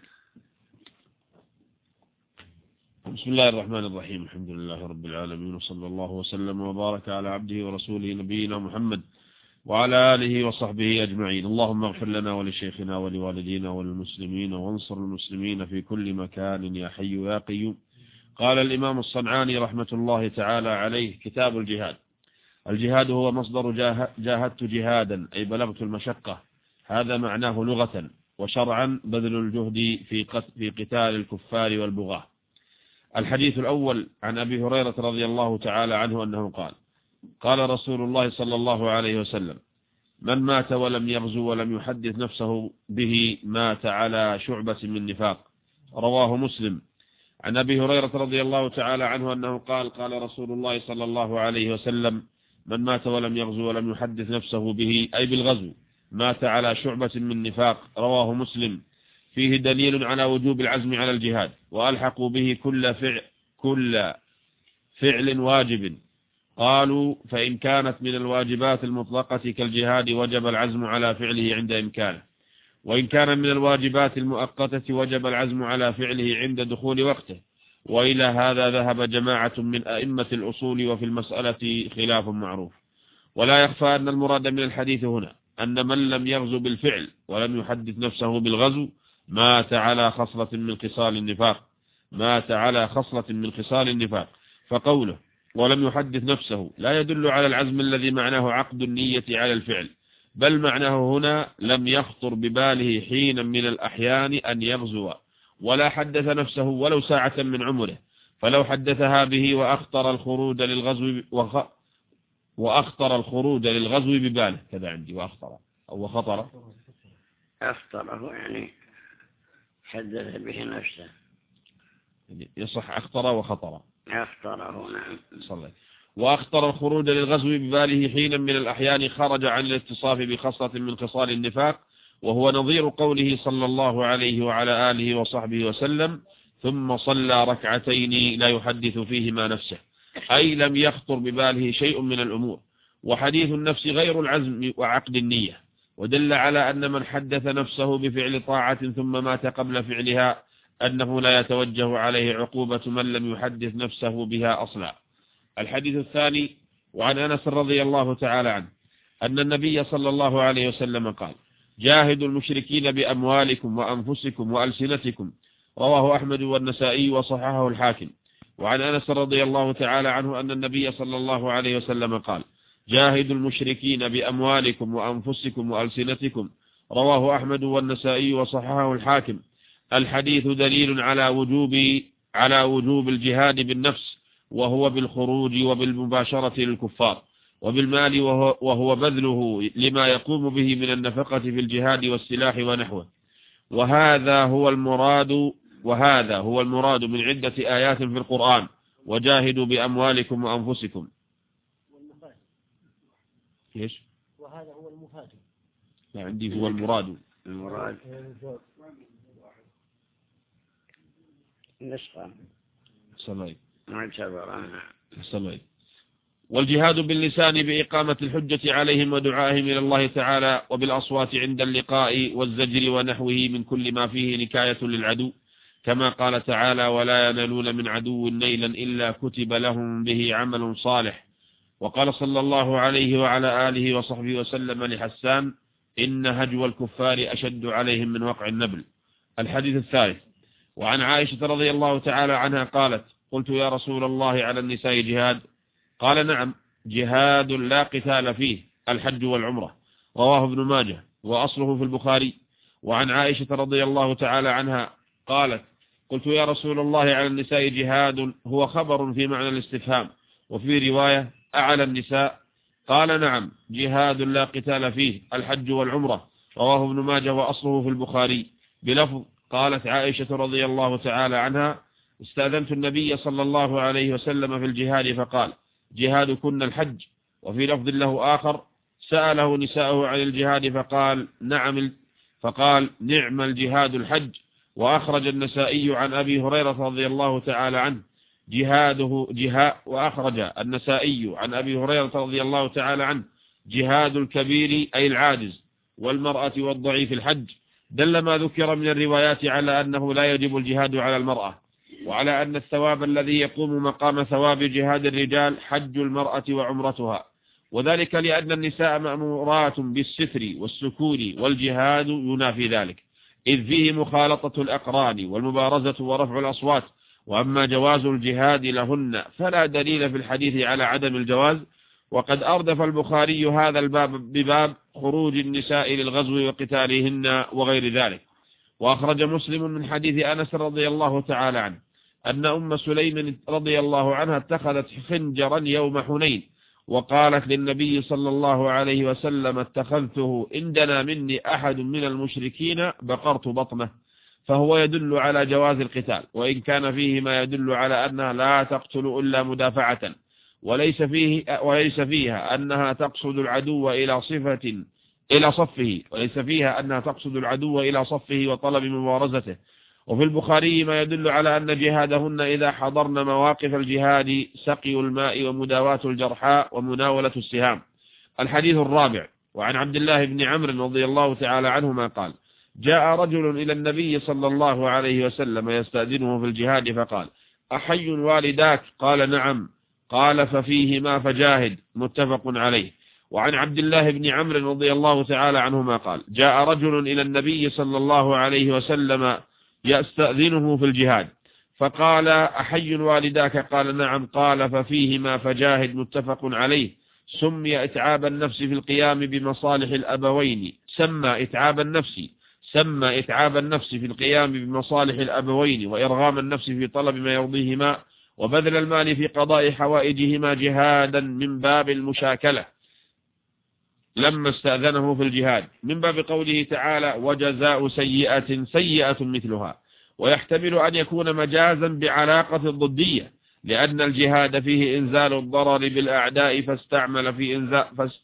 بسم الله الرحمن الرحيم، الحمد لله رب العالمين، وصلى الله وسلم وبارك على عبده ورسوله نبينا محمد وعلى آله وصحبه أجمعين. اللهم اغفر لنا ولشيخنا ولوالدينا وللمسلمين وانصر المسلمين في كل مكان يا حي يا قيوم. قال الإمام الصنعاني رحمة الله تعالى عليه: كتاب الجهاد. الجهاد هو مصدر جاهدت جهادا، أي بلغت المشقة، هذا معناه لغة، وشرعا بذل الجهد في في قتال الكفار والبغاة. الحديث الأول عن أبي هريرة رضي الله تعالى عنه أنه قال: قال رسول الله صلى الله عليه وسلم: من مات ولم يغزو ولم يحدث نفسه به مات على شعبة من نفاق. رواه مسلم. عن أبي هريرة رضي الله تعالى عنه أنه قال: قال رسول الله صلى الله عليه وسلم: من مات ولم يغزو ولم يحدث نفسه به، أي بالغزو، مات على شعبة من نفاق. رواه مسلم. فيه دليل على وجوب العزم على الجهاد، وألحقوا به كل فعل, كل فعل واجب. قالوا: فإن كانت من الواجبات المطلقة كالجهاد وجب العزم على فعله عند إمكانه، وإن كان من الواجبات المؤقتة وجب العزم على فعله عند دخول وقته. وإلى هذا ذهب جماعة من أئمة الأصول، وفي المسألة خلاف معروف. ولا يخفى أن المراد من الحديث هنا أن من لم يغزو بالفعل ولم يحدث نفسه بالغزو مات على خصلة من خصال النفاق، مات على خصلة من خصال النفاق. فقوله ولم يحدث نفسه لا يدل على العزم الذي معناه عقد النية على الفعل، بل معناه هنا لم يخطر بباله حين من الأحيان أن يغزو، ولا حدث نفسه ولو ساعة من عمره. فلو حدثها به وأخطر الخروج للغزو وخ... وأخطر الخروج للغزو بباله، كذا عندي، وأخطر أو خطر أخطره يعني حدث به نفسه، يصح أخطر وخطر، أخطره. نعم. صلى. وأخطر الخروج للغزو بباله حين من الأحيان خرج عن الاتصاف بخصلة من خصال النفاق، وهو نظير قوله صلى الله عليه وعلى آله وصحبه وسلم: ثم صلى ركعتين لا يحدث فيهما نفسه، أي لم يخطر بباله شيء من الأمور. وحديث النفس غير العزم وعقد النية، ودل على أن من حدث نفسه بفعل طاعة ثم مات قبل فعلها أنه لا يتوجه عليه عقوبة من لم يحدث نفسه بها أصلا. الحديث الثاني وعن أنس رضي الله تعالى عنه أن النبي صلى الله عليه وسلم قال: جاهدوا المشركين بأموالكم وأنفسكم وألسنتكم. رواه أحمد والنسائي وصححه الحاكم. وعن أنس رضي الله تعالى عنه أن النبي صلى الله عليه وسلم قال: جاهدوا المشركين بأموالكم وأنفسكم وألسنتكم. رواه أحمد والنسائي وصححه الحاكم. الحديث دليل على وجوب على وجوب الجهاد بالنفس، وهو بالخروج وبالمباشرة للكفار، وبالمال وهو, وهو بذله لما يقوم به من النفقة في الجهاد والسلاح ونحوه. وهذا هو المراد وهذا هو المراد من عدة آيات في القرآن: وجاهدوا بأموالكم وأنفسكم. ايش؟ وهذا هو المفاد. لا، عندي هو المراد. المراد نسخة صلي معتبرة. صلي. والجهاد باللسان بإقامة الحجة عليهم ودعائهم إلى الله تعالى، وبالأصوات عند اللقاء والزجر ونحوه من كل ما فيه نكاية للعدو، كما قال تعالى: ولا ينالون من عدو نيلا إلا كتب لهم به عمل صالح. وقال صلى الله عليه وعلى آله وصحبه وسلم لحسان: إن هجو الكفار أشد عليهم من وقع النبل. الحديث الثالث وعن عائشة رضي الله تعالى عنها قالت: قلت يا رسول الله على النساء جهاد؟ قال: نعم، جهاد لا قتال فيه، الحج والعمرة. رواه ابن ماجه وأصله في البخاري. وعن عائشة رضي الله تعالى عنها قالت: قلت يا رسول الله على النساء جهاد هو خبر في معنى الاستفهام، وفي رواية أعلى النساء؟ قال: نعم، جهاد لا قتال فيه، الحج والعمرة. رواه ابن ماجه وأصله في البخاري بلفظ: قالت عائشة رضي الله تعالى عنها: استأذنت النبي صلى الله عليه وسلم في الجهاد فقال: جهادكن الحج. وفي لفظ له آخر: سأله نساءه عن الجهاد فقال: نعم فقال نعم الجهاد الحج. وأخرج النسائي عن أبي هريرة رضي الله تعالى عنه جهاده جهاد وأخرج النسائي عن أبي هريرة رضي الله تعالى عنه جهاد الكبير أي العاجز والمرأة والضعيف الحج. دل ما ذكر من الروايات على أنه لا يجب الجهاد على المرأة، وعلى أن الثواب الذي يقوم مقام ثواب جهاد الرجال حج المرأة وعمرتها. وذلك لأن النساء مأمورات بالستر والسكون، والجهاد ينافي ذلك، إذ فيه مخالطة الأقران والمبارزة ورفع الأصوات. وأما جواز الجهاد لهن فلا دليل في الحديث على عدم الجواز، وقد أردف البخاري هذا الباب بباب خروج النساء للغزو وقتالهن وغير ذلك. وأخرج مسلم من حديث أنس رضي الله تعالى عنه أن أم سليم رضي الله عنها اتخذت خنجرا يوم حنين، وقالت للنبي صلى الله عليه وسلم: اتخذته إن دنا مني أحد من المشركين بقرت بطنه. فهو يدل على جواز القتال، وإن كان فيه ما يدل على أنها لا تقتل إلا مدافعة، وليس فيه وليس فيها أنها تقصد العدو إلى صفة إلى صفه وليس فيها أنها تقصد العدو إلى صفه وطلب مبارزته. وفي البخاري ما يدل على أن جهادهن إذا حضرن مواقف الجهاد سقي الماء ومداواة الجرحاء ومناولة السهام. الحديث الرابع. وعن عبد الله بن عمرو رضي الله تعالى عنهما قال: جاء رجل إلى النبي صلى الله عليه وسلم يستأذنه في الجهاد فقال: أحي والداك؟ قال: نعم. قال: ففيهما فجاهد. متفق عليه. وعن عبد الله بن عمرو رضي الله تعالى عنهما قال: جاء رجل إلى النبي صلى الله عليه وسلم يستأذنه في الجهاد فقال: أحي والداك؟ قال: نعم. قال: ففيهما فجاهد. متفق عليه. سمي إتعاب النفس في القيام بمصالح الأبوين سمى إتعاب النفس سمى إتعاب النفس في القيام بمصالح الأبوين وإرغام النفس في طلب ما يرضيهما وبذل المال في قضاء حوائجهما جهادا من باب المشاكلة لما استأذنه في الجهاد، من باب قوله تعالى: وجزاء سيئة سيئة مثلها. ويحتمل أن يكون مجازا بعلاقة الضدية، لأن الجهاد فيه إنزال الضرر بالأعداء فاستعمل في إنزال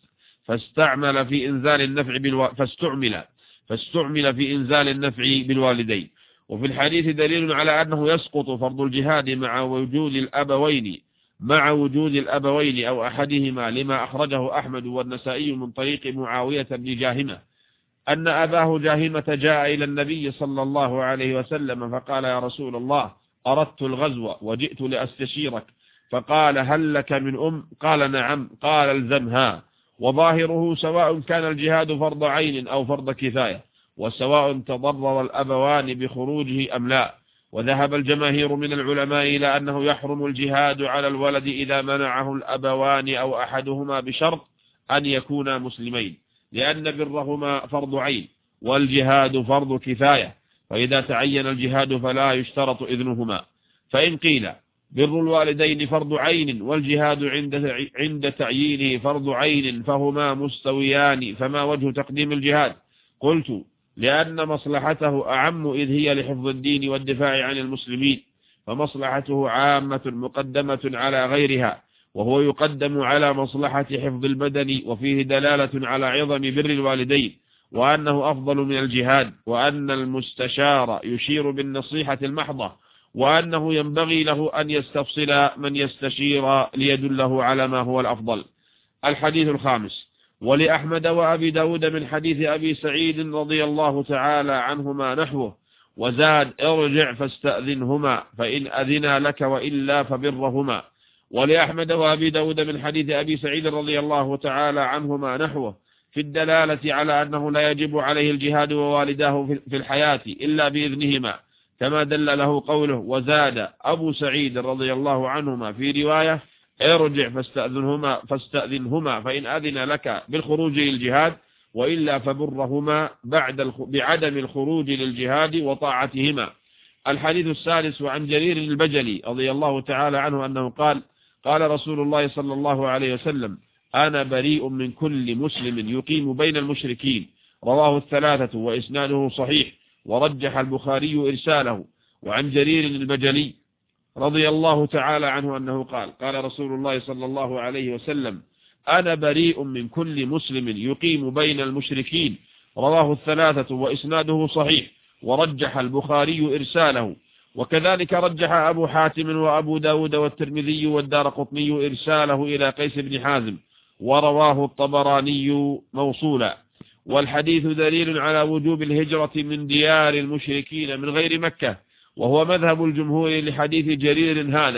فاستعمل في إنزال النفع بالو... فاستعمل فاستعمل في إنزال النفع بالوالدين. وفي الحديث دليل على أنه يسقط فرض الجهاد مع وجود الأبوين مع وجود الأبوين أو أحدهما، لما أخرجه أحمد والنسائي من طريق معاوية بن جاهمة أن أباه جاهمة جاء إلى النبي صلى الله عليه وسلم فقال: يا رسول الله، أردت الغزو وجئت لأستشيرك. فقال: هل لك من أم؟ قال: نعم. قال: الزمها. وظاهره سواء كان الجهاد فرض عين أو فرض كفاية، وسواء تضرر الأبوان بخروجه أم لا. وذهب الجماهير من العلماء إلى أنه يحرم الجهاد على الولد إذا منعه الأبوان أو أحدهما بشرط أن يكونا مسلمين، لأن برهما فرض عين والجهاد فرض كفاية، فإذا تعين الجهاد فلا يشترط إذنهما. فإن قيل بر الوالدين فرض عين والجهاد عند عند تعيينه فرض عين فهما مستويان، فما وجه تقديم الجهاد؟ قلت: لأن مصلحته أعم، إذ هي لحفظ الدين والدفاع عن المسلمين، فمصلحته عامة مقدمة على غيرها، وهو يقدم على مصلحة حفظ البدن. وفيه دلالة على عظم بر الوالدين، وأنه أفضل من الجهاد، وأن المستشار يشير بالنصيحة المحضة، وأنه ينبغي له أن يستفصل من يستشير ليدله على ما هو الأفضل. الحديث الخامس. ولأحمد وأبي داود من حديث أبي سعيد رضي الله تعالى عنهما نحوه، وزاد: ارجع فاستأذنهما فإن أذنا لك وإلا فبرهما. ولأحمد وأبي داود من حديث أبي سعيد رضي الله تعالى عنهما نحوه في الدلالة على أنه لا يجب عليه الجهاد ووالداه في الحياة إلا بإذنهما، كما دل له قوله: وزاد أبو سعيد رضي الله عنهما في رواية: ارجع فاستأذنهما فاستأذنهما فإن أذن لك بالخروج للجهاد وإلا فبرهما بعد بعدم الخروج للجهاد وطاعتهما. الحديث السادس. وعن جرير البجلي رضي الله تعالى عنه أنه قال: قال رسول الله صلى الله عليه وسلم: أنا بريء من كل مسلم يقيم بين المشركين. رواه الثلاثة وإسناده صحيح، ورجح البخاري إرساله. وعن جرير البجلي رضي الله تعالى عنه أنه قال: قال رسول الله صلى الله عليه وسلم: أنا بريء من كل مسلم يقيم بين المشركين. رواه الثلاثة وإسناده صحيح، ورجح البخاري إرساله. وكذلك رجح أبو حاتم وأبو داود والترمذي والدارقطني إرساله إلى قيس بن حازم، ورواه الطبراني موصولا. والحديث دليل على وجوب الهجرة من ديار المشركين من غير مكة، وهو مذهب الجمهور لحديث جرير هذا.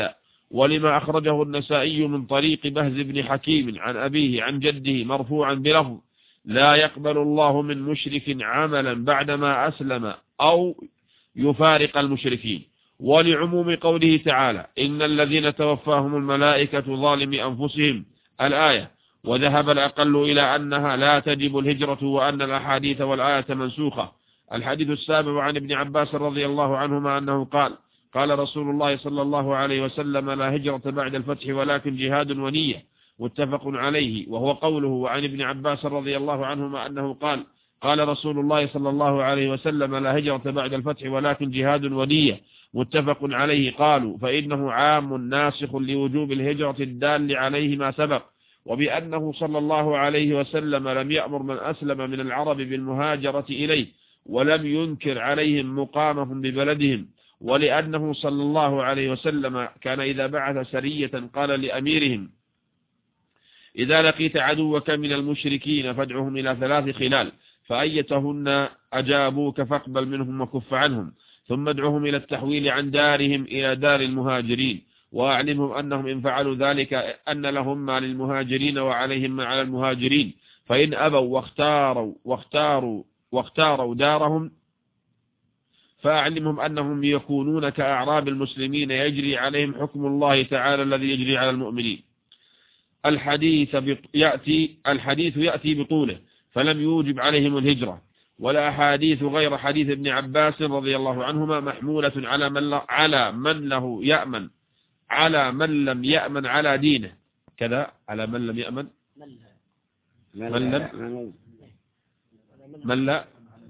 ولما أخرجه النسائي من طريق بهز بن حكيم عن أبيه عن جده مرفوعا بلفظ لا يقبل الله من مشرك عملا بعدما أسلم أو يفارق المشركين، ولعموم قوله تعالى إن الذين توفاهم الملائكة ظالم أنفسهم الآية، وذهب الأقل إلى أنها لا تجب الهجرة وأن الأحاديث والآية منسوخة. الحديث السابع عن ابن عباس رضي الله عنهما أنه قال قال رسول الله صلى الله عليه وسلم لا هجرة بعد الفتح ولكن جهاد ونية، متفق عليه، وهو قوله عن ابن عباس رضي الله عنهما أنه قال قال رسول الله صلى الله عليه وسلم لا هجرة بعد الفتح ولكن جهاد ونية، متفق عليه. قالوا فإنه عام ناسخ لوجوب الهجرة الدال عليه ما سبق، وبأنه صلى الله عليه وسلم لم يأمر من أسلم من العرب بالمهاجرة إليه ولم ينكر عليهم مقامهم ببلدهم، ولأنه صلى الله عليه وسلم كان إذا بعث سرية قال لأميرهم إذا لقيت عدوك من المشركين فادعهم إلى ثلاث خلال فأيتهن أجابوك فاقبل منهم وكف عنهم، ثم ادعهم إلى التحويل عن دارهم إلى دار المهاجرين، وأعلمهم أنهم إن فعلوا ذلك أن لهم ما للمهاجرين وعليهم ما على المهاجرين، فإن أبوا واختاروا واختاروا واختاروا دارهم فأعلمهم أنهم يكونون كأعراب المسلمين يجري عليهم حكم الله تعالى الذي يجري على المؤمنين. الحديث يأتي الحديث يأتي بطوله فلم يوجب عليهم الهجرة، ولا أحاديث غير حديث ابن عباس رضي الله عنهما محمولة على من على من له يأمن على من لم يأمن على دينه كذا على من لم يأمن من لم من لا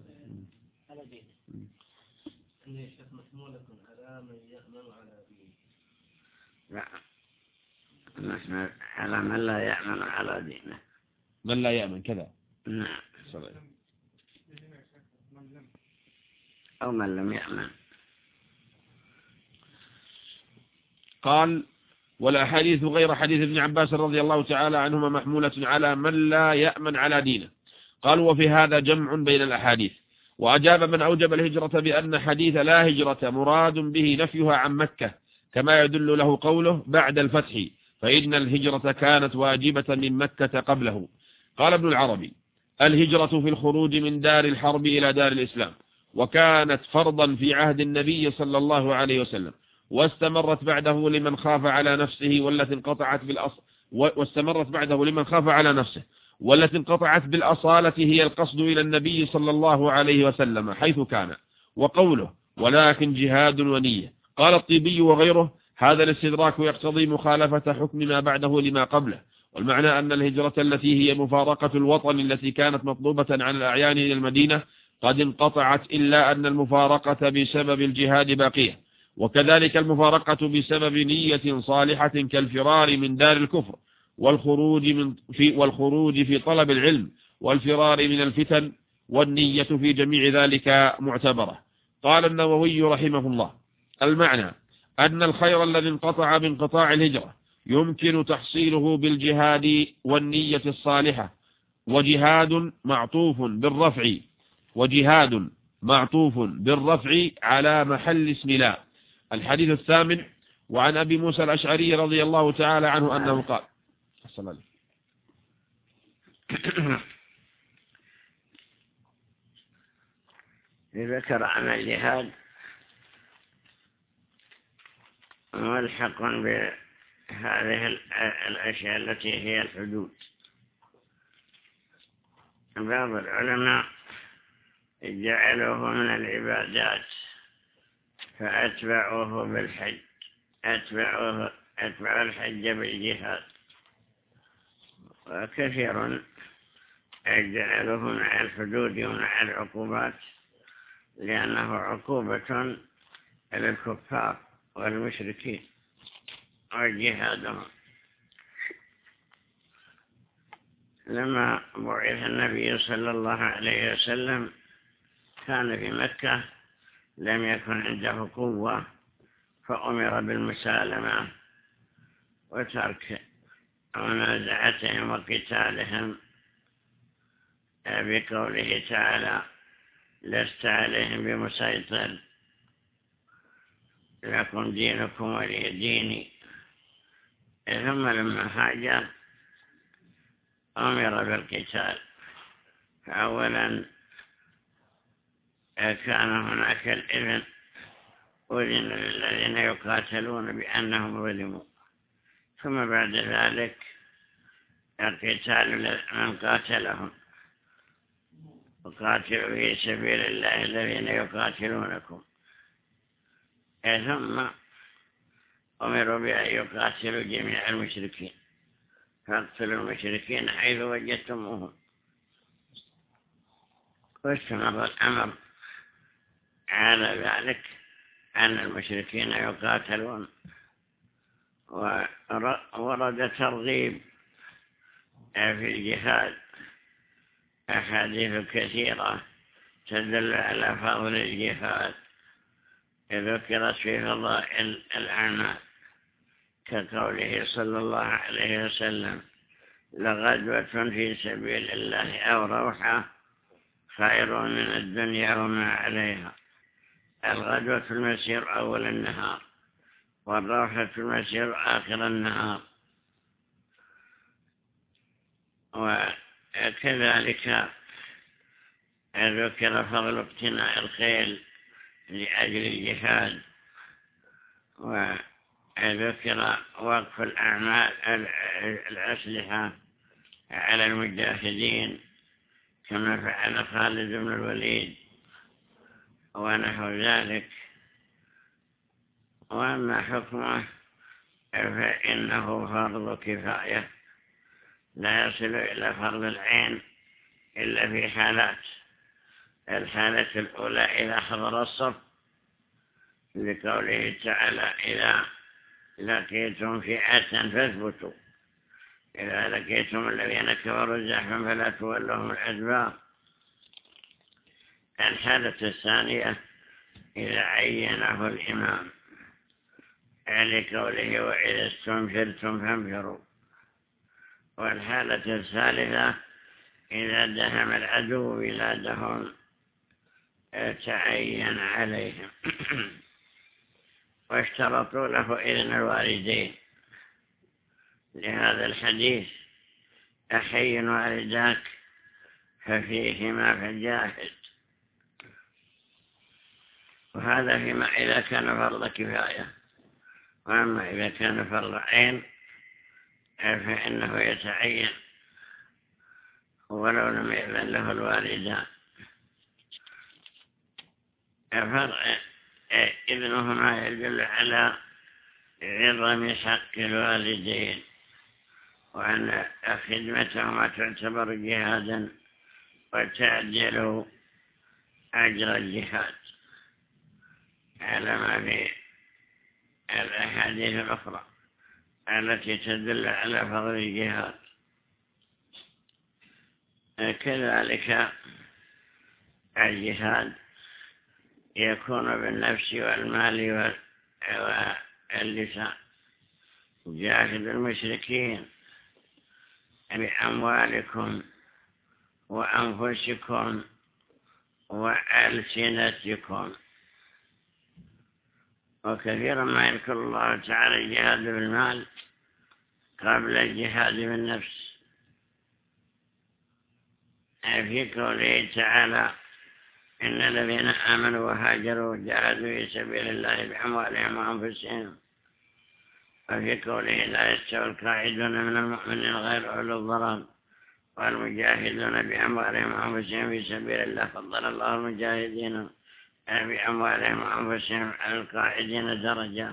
لا على من لا يأمن على دينه من لا يأمن كذا نعم أو من لم يأمن. قال والأحاديث غير حديث ابن عباس رضي الله تعالى عنهما محمولة على من لا يأمن على دينه. قال وفي هذا جمع بين الأحاديث. وأجاب من أوجب الهجرة بأن حديث لا هجرة مراد به نفيها عن مكة، كما يدل له قوله بعد الفتح فإن الهجرة كانت واجبة من مكة قبله. قال ابن العربي الهجرة في الخروج من دار الحرب إلى دار الإسلام، وكانت فرضا في عهد النبي صلى الله عليه وسلم، واستمرت بعده لمن خاف على نفسه والتي انقطعت بالأصل واستمرت بعده لمن خاف على نفسه والتي انقطعت بالأصالة هي القصد إلى النبي صلى الله عليه وسلم حيث كان. وقوله ولكن جهاد ونية قال الطيبي وغيره هذا الاستدراك يقتضي مخالفة حكم ما بعده لما قبله، والمعنى أن الهجرة التي هي مفارقة الوطن التي كانت مطلوبة عن الأعيان إلى المدينة قد انقطعت، إلا أن المفارقة بسبب الجهاد باقية، وكذلك المفارقة بسبب نية صالحة كالفرار من دار الكفر والخروج من في والخروج في طلب العلم والفرار من الفتن، والنية في جميع ذلك معتبرة. قال النووي رحمه الله المعنى أن الخير الذي انقطع بانقطاع الهجرة يمكن تحصيله بالجهاد والنية الصالحة، وجهاد معطوف بالرفع وجهاد معطوف بالرفع على محل اسم لا. الحديث الثامن وعن أبي موسى الأشعري رضي الله تعالى عنه أنه قال الصلاة ذكر عن الجهاد ملحق بهذه الأشياء التي هي الحدود. بعض العلماء جعلوه من العبادات فأتبعوه بالحج أتبعوه أتبع الحج بالجهاد، وكثير جعلوه مع الحدود ومع العقوبات لأنه عقوبة للكفار والمشركين وجهادهم. لما بعث النبي صلى الله عليه وسلم كان في مكة لم يكن عنده قوة، فأمر بالمسالمة وترك منازعتهم وقتالهم بقوله تعالى لست عليهم بمسيطر لكم دينكم ولي ديني. ثم لما هاجر أمر بالقتال. فأولا كان هناك الإذن أذن للذين يقاتلون بأنهم ظلموا، ثم بعد ذلك القتال من قاتلهم، وقاتلوا في سبيل الله الذين يقاتلونكم، ثم أمروا بأن يقاتلوا جميع المشركين، فاقتلوا المشركين حيث وجدتموهم. واستمر الأمر على ذلك أن المشركين يقاتلون. ورد ترغيب في الجهاد أحاديث كثيرة تدل على فضل الجهاد، ذكرت في فضائل الأعمال كقوله صلى الله عليه وسلم: لغدوة في سبيل الله أو روحة خير من الدنيا وما عليها. الغدوة في المسير أول النهار، والروحة في المسير آخر النهار. وكذلك ذكر فضل اقتناء الخيل لأجل الجهاد، وذكر وقف الأعمال الأسلحة على المجاهدين كما فعل خالد بن الوليد ونحو ذلك. وأما حكمه فإنه فرض كفاية، لا يصل إلى فرض العين إلا في حالات. الحالة الأولى إذا حضر الصف، لقوله تعالى: إذا لقيتم فئة فاثبتوا، إذا لقيتم الذين كفروا زحفا فلا تولهم الأدبار. الحالة الثانية إذا عينه الإمام، لقوله: وإذا استنفرتم فانفروا. والحالة الثالثة إذا دهم العدو بلادهم تعين عليهم. واشترطوا له إذن الوالدين لهذا الحديث: أحي والداك ففيهما فجاهد. وهذا فيما إذا كان فرض كفاية. وأما إذا كان فرض عين فإنه يتعين ولو لم يأذن له الوالدان. فرع إذنهما يدل على عظم حق الوالدين، وأن خدمتهما تعتبر جهادا وتعدل أجر الجهاد على ما في الأحاديث الأخرى التي تدل على فضل الجهاد. كذلك الجهاد يكون بالنفس والمال واللسان. جاهدوا المشركين بأموالكم وأنفسكم وألسنتكم. وكثيرا ما يذكر الله تعالى الجهاد بالمال قبل الجهاد بالنفس، في قوله تعالى: إن الذين آمنوا وهاجروا وجاهدوا في سبيل الله بأموالهم وأنفسهم. وفي قوله: لا يستوي القاعدون من المؤمنين غير أولي الضرر والمجاهدون بأموالهم وأنفسهم في سبيل الله فضل الله المجاهدين بأموالهم وأنفسهم على القاعدين درجة.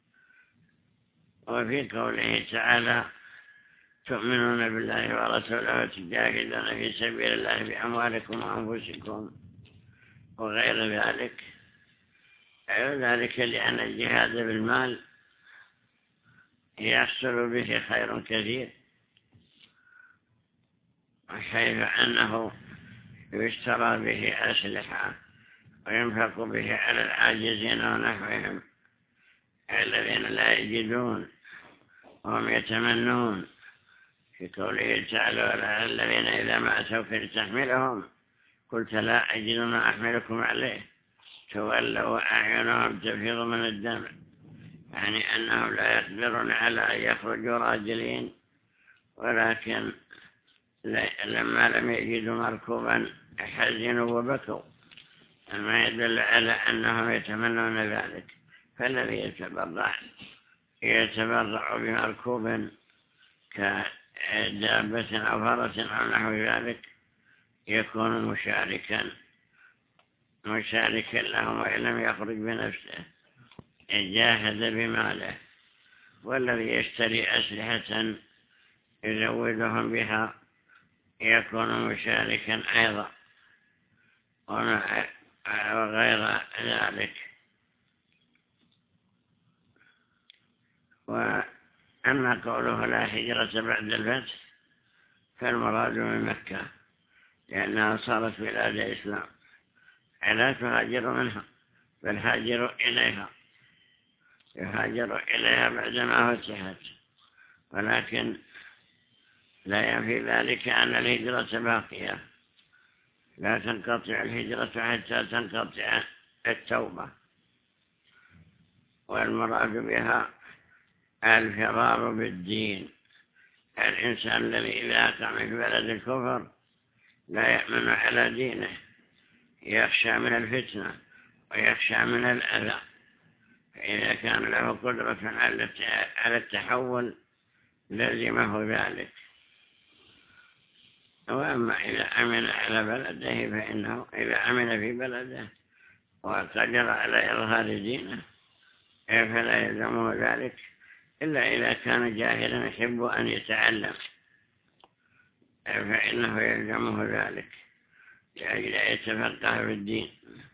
وفي قوله تعالى: تؤمنون بالله ورسوله وتجاهدون في سبيل الله بأموالكم وأنفسكم وغير ذلك. ذلك لأن الجهاد بالمال يحصل به خير كثير، حيث أنه يشترى به أسلحة وينفق به على العاجزين ونحوهم الذين لا يجدون وهم يتمنون، في قوله تعالى: ولا الذين إذا ما أتوك لتحملهم قلت لا أجد ما أحملكم عليه تولوا وأعينهم تفيض من الدم يعني أنهم لا يقدرون على أن يخرجوا راجلين، ولكن لما لم يجدوا مركوبا حزنوا وبكوا، ما يدل على أنهم يتمنون ذلك. فالذي يتبرع يتبرع بمركوب كدابة أو فرس أو نحو ذلك يكون مشاركا مشاركا لهم، وإن لم يخرج بنفسه جاهد بماله. والذي يشتري أسلحة يزودهم بها يكون مشاركا أيضا، وغير ذلك. وأما قوله لا هجرة بعد الفتح فالمراد من مكة، لأنها صارت بلاد إسلام، لا تهاجر منها بل هاجروا إليها، يهاجر إليها بعدما فتحت، ولكن لا ينفي ذلك أن الهجرة باقية، لا تنقطع الهجرة حتى تنقطع التوبة. والمراد بها الفرار بالدين، الإنسان الذي إذا أقام في بلد الكفر لا يأمن على دينه، يخشى من الفتنة ويخشى من الأذى، فإذا كان له قدرة على التحول لزمه ذلك. وأما إذا أمن على بلده فإنه إذا أمن في بلده وقدر على إظهار دينه فلا يلزمه ذلك، إلا إذا كان جاهلا يحب أن يتعلم فإنه يلزمه ذلك لأجل يتفقه في الدين.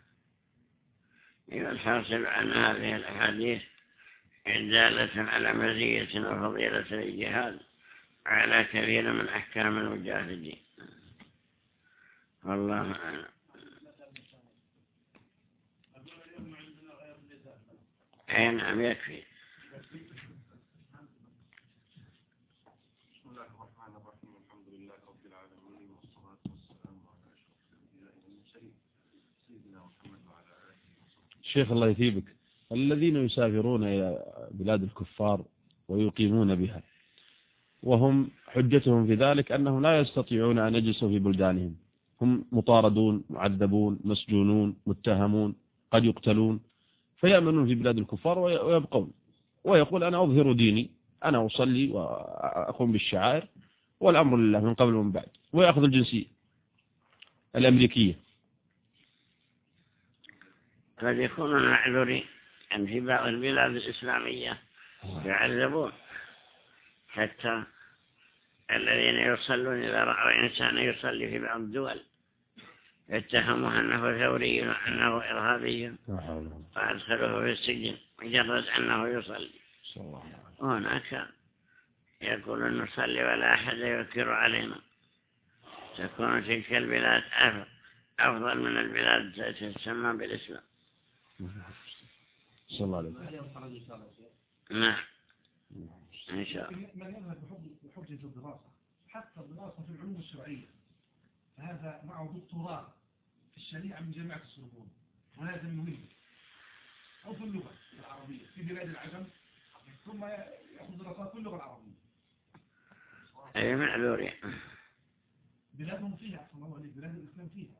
الحاصل أن هذه الأحاديث دالة على مزية وفضيلة الجهاد على كثير من أحكام المجاهدين. والله أعلم. أي نعم يكفي. بسم الله الرحمن الرحيم، الحمد لله رب العالمين، والصلاة والسلام على أشرف الأنبياء والمرسلين سيدنا محمد وعلى آله وصحبه. شيخ الله يثيبك، الذين يسافرون إلى بلاد الكفار ويقيمون بها وهم حجتهم في ذلك أنهم لا يستطيعون أن يجلسوا في بلدانهم، هم مطاردون، معذبون، مسجونون، متهمون، قد يقتلون، فيأمنون في بلاد الكفار ويبقون، ويقول أنا أظهر ديني، أنا أصلي وأقوم بالشعائر والأمر لله من قبل ومن بعد، ويأخذ الجنسية الأمريكية. قد يكون المعذورين أن في بعض البلاد الإسلامية يعذبون، حتى الذين يصلون إذا رأوا إنسان يصلي في بعض الدول اتهموا أنه ثوري وأنه إرهابي فأدخلوه في السجن مجرد أنه يصلي. هناك يقولون نصلي ولا أحد يذكر علينا. تكون تلك البلاد أفضل من البلاد التي تسمى بالإسلام. صلى الله عليه وسلم. نعم إن شاء الله. من يذهب بحجة الدراسة حتى الدراسة في العلوم الشرعية، فهذا معه دكتوراه في الشريعة من جامعة السوربون، وهذا مهم، أو في اللغة العربية في بلاد العجم، ثم يأخذ دراسات في اللغة العربية. أي معذورين. بلادهم فيها أحسن الله عليك، بلاد الإسلام فيها.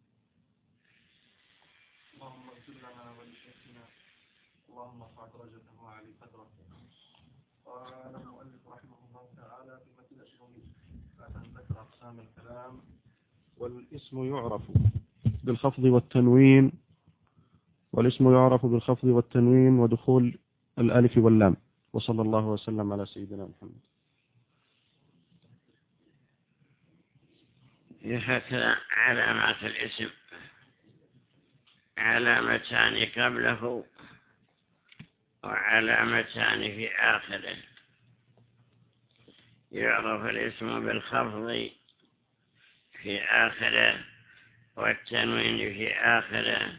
اللهم اغفر لنا ولشيخنا، اللهم ارفع درجته وعلي قدره. قال المؤلف رحمه الله تعالى في متن الأشهري بعد أن ذكر أقسام الكلام: والاسم يعرف بالخفض والتنوين، والاسم يعرف بالخفض والتنوين ودخول الألف واللام. وصلى الله وسلم على سيدنا محمد. هكذا علامات الاسم علامتان قبله وعلامتان في آخره. يعرف الاسم بالخفض في آخره والتنوين في آخره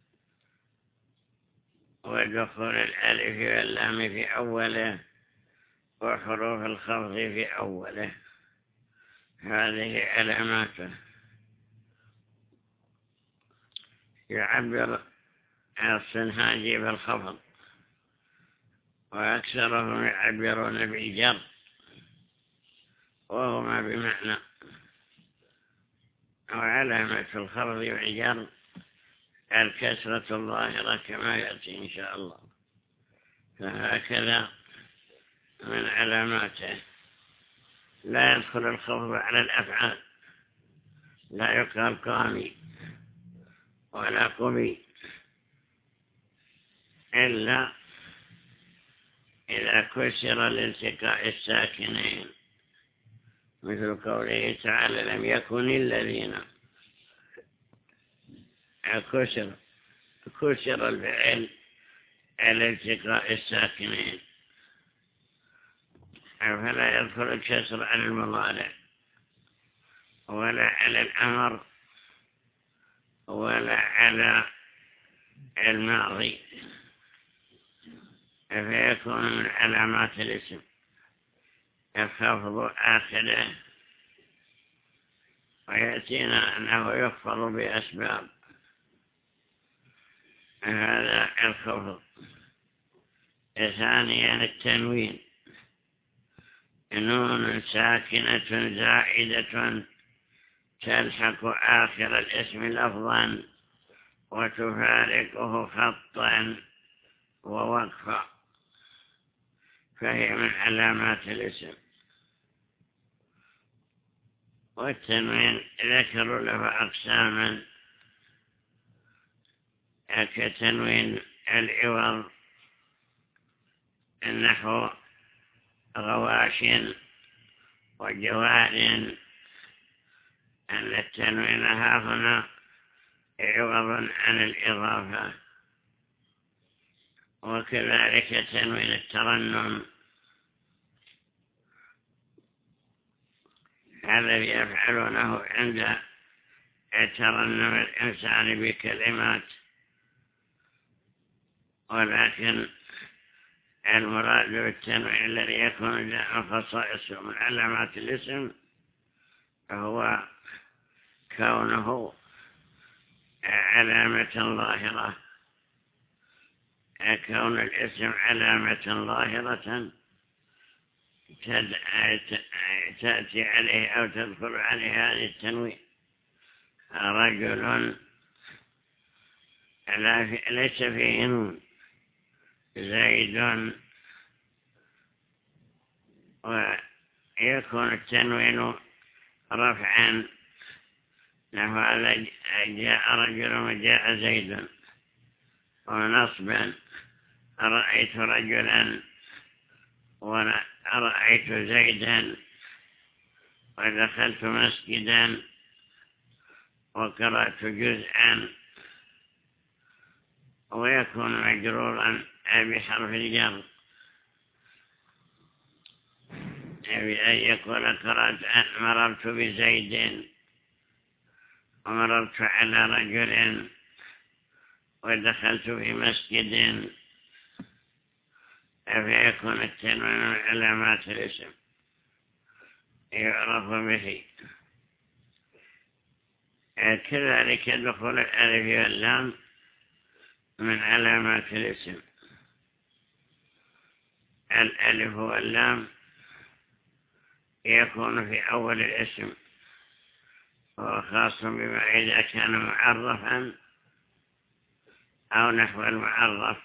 ودخول الألف واللام في أوله وحروف الخفض في أوله. هذه علاماته. يعبر الصنهاجي بالخفض وأكثرهم يعبرون بالجر وهما بمعنى، وعلامة الخفض والجر الكسرة الظاهرة كما يأتي إن شاء الله. فهكذا من علاماته. لا يدخل الخفض على الأفعال، لا يقال قامي ولا قمي إلا إذا كسر الالتقاء الساكنين، مثل قوله تعالى لم يكن الذين، كسر كسر الفعل الالتقاء الساكنين، فلا يدخل الكسر على المضارع ولا على الأمر ولا على الماضي، فيكون من علامات الاسم الخفض آخره. ويأتينا أنه يخفض بأسباب هذا الخفض. ثانيا التنوين، نون ساكنة زائدة تلحق آخر الاسم لفظا وتفارقه خطا ووقفا، فهي من علامات الاسم. والتنوين ذكروا له أقساما كتنوين العوض، النحو غواش وجوار، أن التنوين ها هنا عوض عن الإضافة. وكذلك تنوين الترنم هذا يفعلونه عند ترنم الإنسان بكلمات، ولكن المراد بالتنوين الذي يكون جاء خصائص من علامات الاسم هو كونه علامة ظاهرة، كون الاسم علامة ظاهرة تأتي عليه أو تدخل عليه هذه التنوين. رجل ليس فيه نون، زيد، ويكون التنوين رفعا، نحو هذا جاء رجل وجاء زيد، ونصبا رأيت رجلا ورأيت زيدا، ودخلت مسجدا وقرأت جزءا. ويكون مجرورا بحرف الجر، بأن يقول قرأت مررت بزيد ومررت على رجل ودخلت في مسجد، فيكون التنوين من علامات الاسم يعرف به. كذلك دخول الألف واللام من علامات الاسم. الألف واللام يكون في أول الاسم، وهو خاص بما إذا كان معرفا أو نحو المعرف،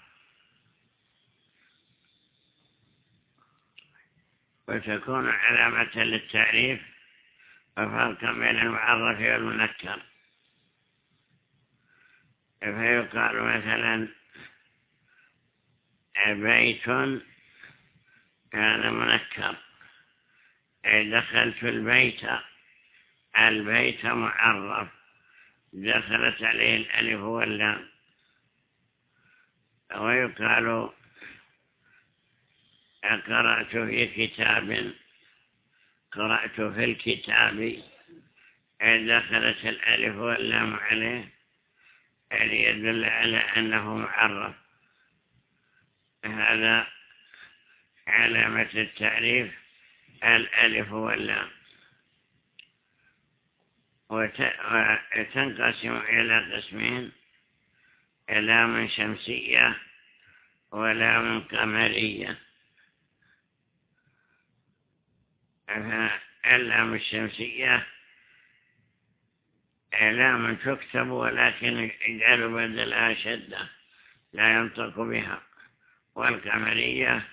وتكون علامة للتعريف وفرقا بين المعرف والمنكر. فيقال مثلا بيت، هذا منكر، دخلت البيت، البيت معرف، دخلت عليه الألف واللام. ويقال قرأت في كتاب، قرأت في الكتاب، دخلت الألف واللام عليه ليدل على أنه معرف. هذا علامة التعريف الألف واللام. وتنقسم إلى قسمين: لام شمسية ولام قمرية. اللام الشمسية لام تكتب ولكن يجعل بدلها شدة لا ينطق بها، والقمرية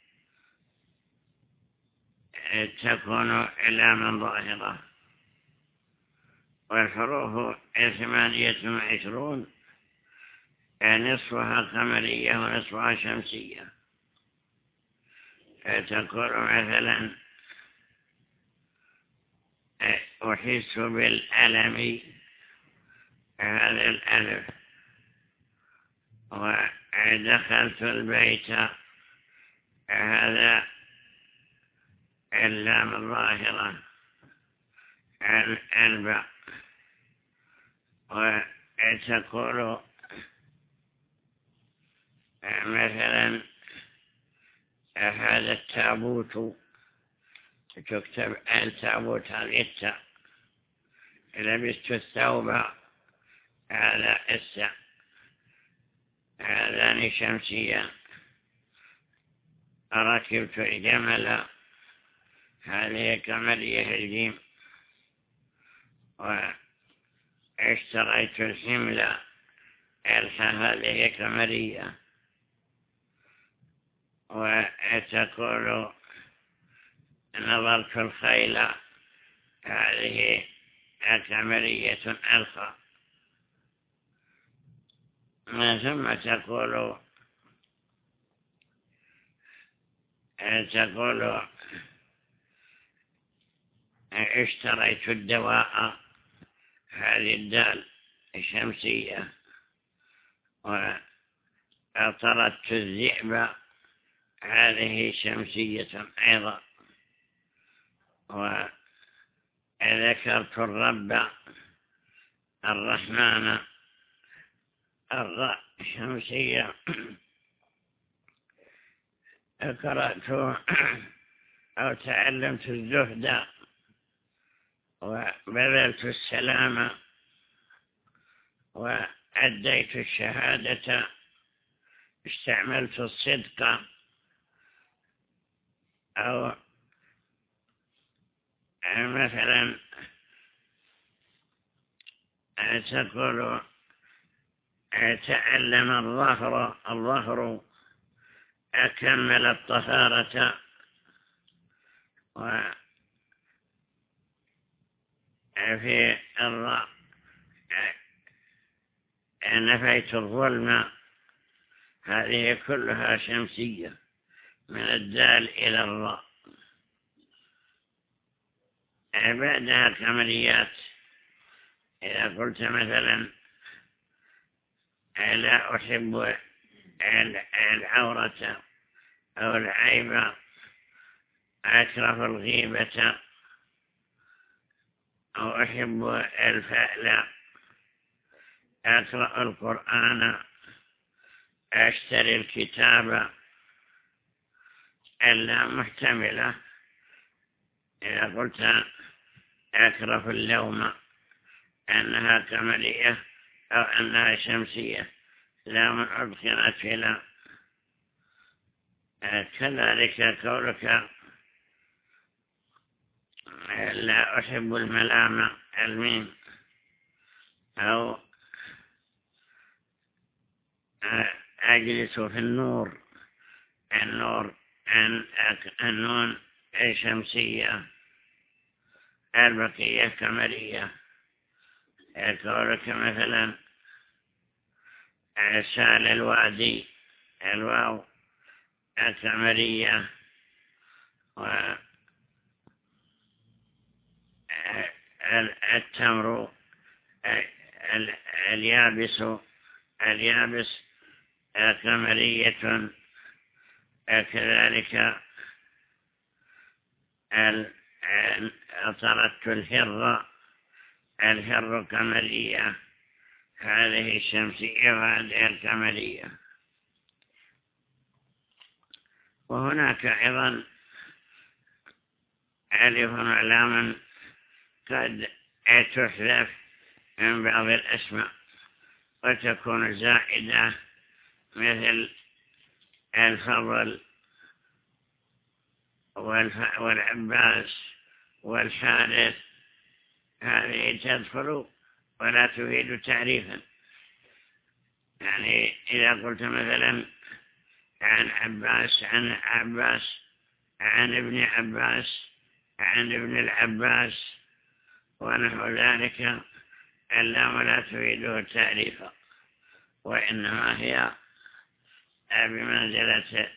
تكون لاما ظاهرة. والحروف ثمانية وعشرون نصفها قمرية ونصفها شمسية. تقول مثلا أحس بالألم، هذا الألف. ودخلت البيت، هذا اللام الظاهرة الباء. وتقول مثلا هذا التابوت، تكتب التابوت هذه التاء. لبست الثوب، هذا الساء. هذان شمسية. ركبت الجمل، هذه قمرية الجيم. واشتريت الحمل، هذه قمرية. وتقول نظرت الخيل، هذه قمرية أخرى. ثم تقول تقول اشتريت الدواء، هذه الدال الشمسية. وطردت الذئب، هذه شمسية أيضا. وذكرت الرب الرحمن، الراء شمسية. قرأت أو تعلمت الزهد، وبذلت السلام، وأديت الشهادة. استعملت الصدق، أو مثلا تقول تعلم الظهر، الظهر أكمل الطهارة. وفي الراء نفيت الظلم، هذه كلها شمسية من الدال إلى الراء. بعدها قمريات. إذا قلت مثلا لا أحب العورة أو العيب، أكره الغيبة، أو أحب الفعل، أقرأ القرآن، أشتري الكتاب. إلا محتملة. إذا قلت أكره اللوم، أنها قمرية أو أنها شمسية، لا من أدخلت في لا. كذلك قولك لا أحب الملامة، الميم. أو أجلس في النور، النور النون شمسية، البقية قمرية. قولك مثلا سال الوادي، الواو قمرية. والتمر اليابس، اليابس قمرية. كذلك طردت الهر، الهر قمرية، هذه الشمسية وهذه القمرية. وهناك أيضا ألف علامة قد تحذف من بعض الأسماء وتكون زائدة، مثل الفضل والعباس والحارث هذه تدخل ولا تفيد تعريفا. يعني إذا قلت مثلا عن عباس عن عباس عن ابن عباس عن ابن العباس ونحو ذلك، اللام لا تفيده التعريف، وإنما هي بمنزلة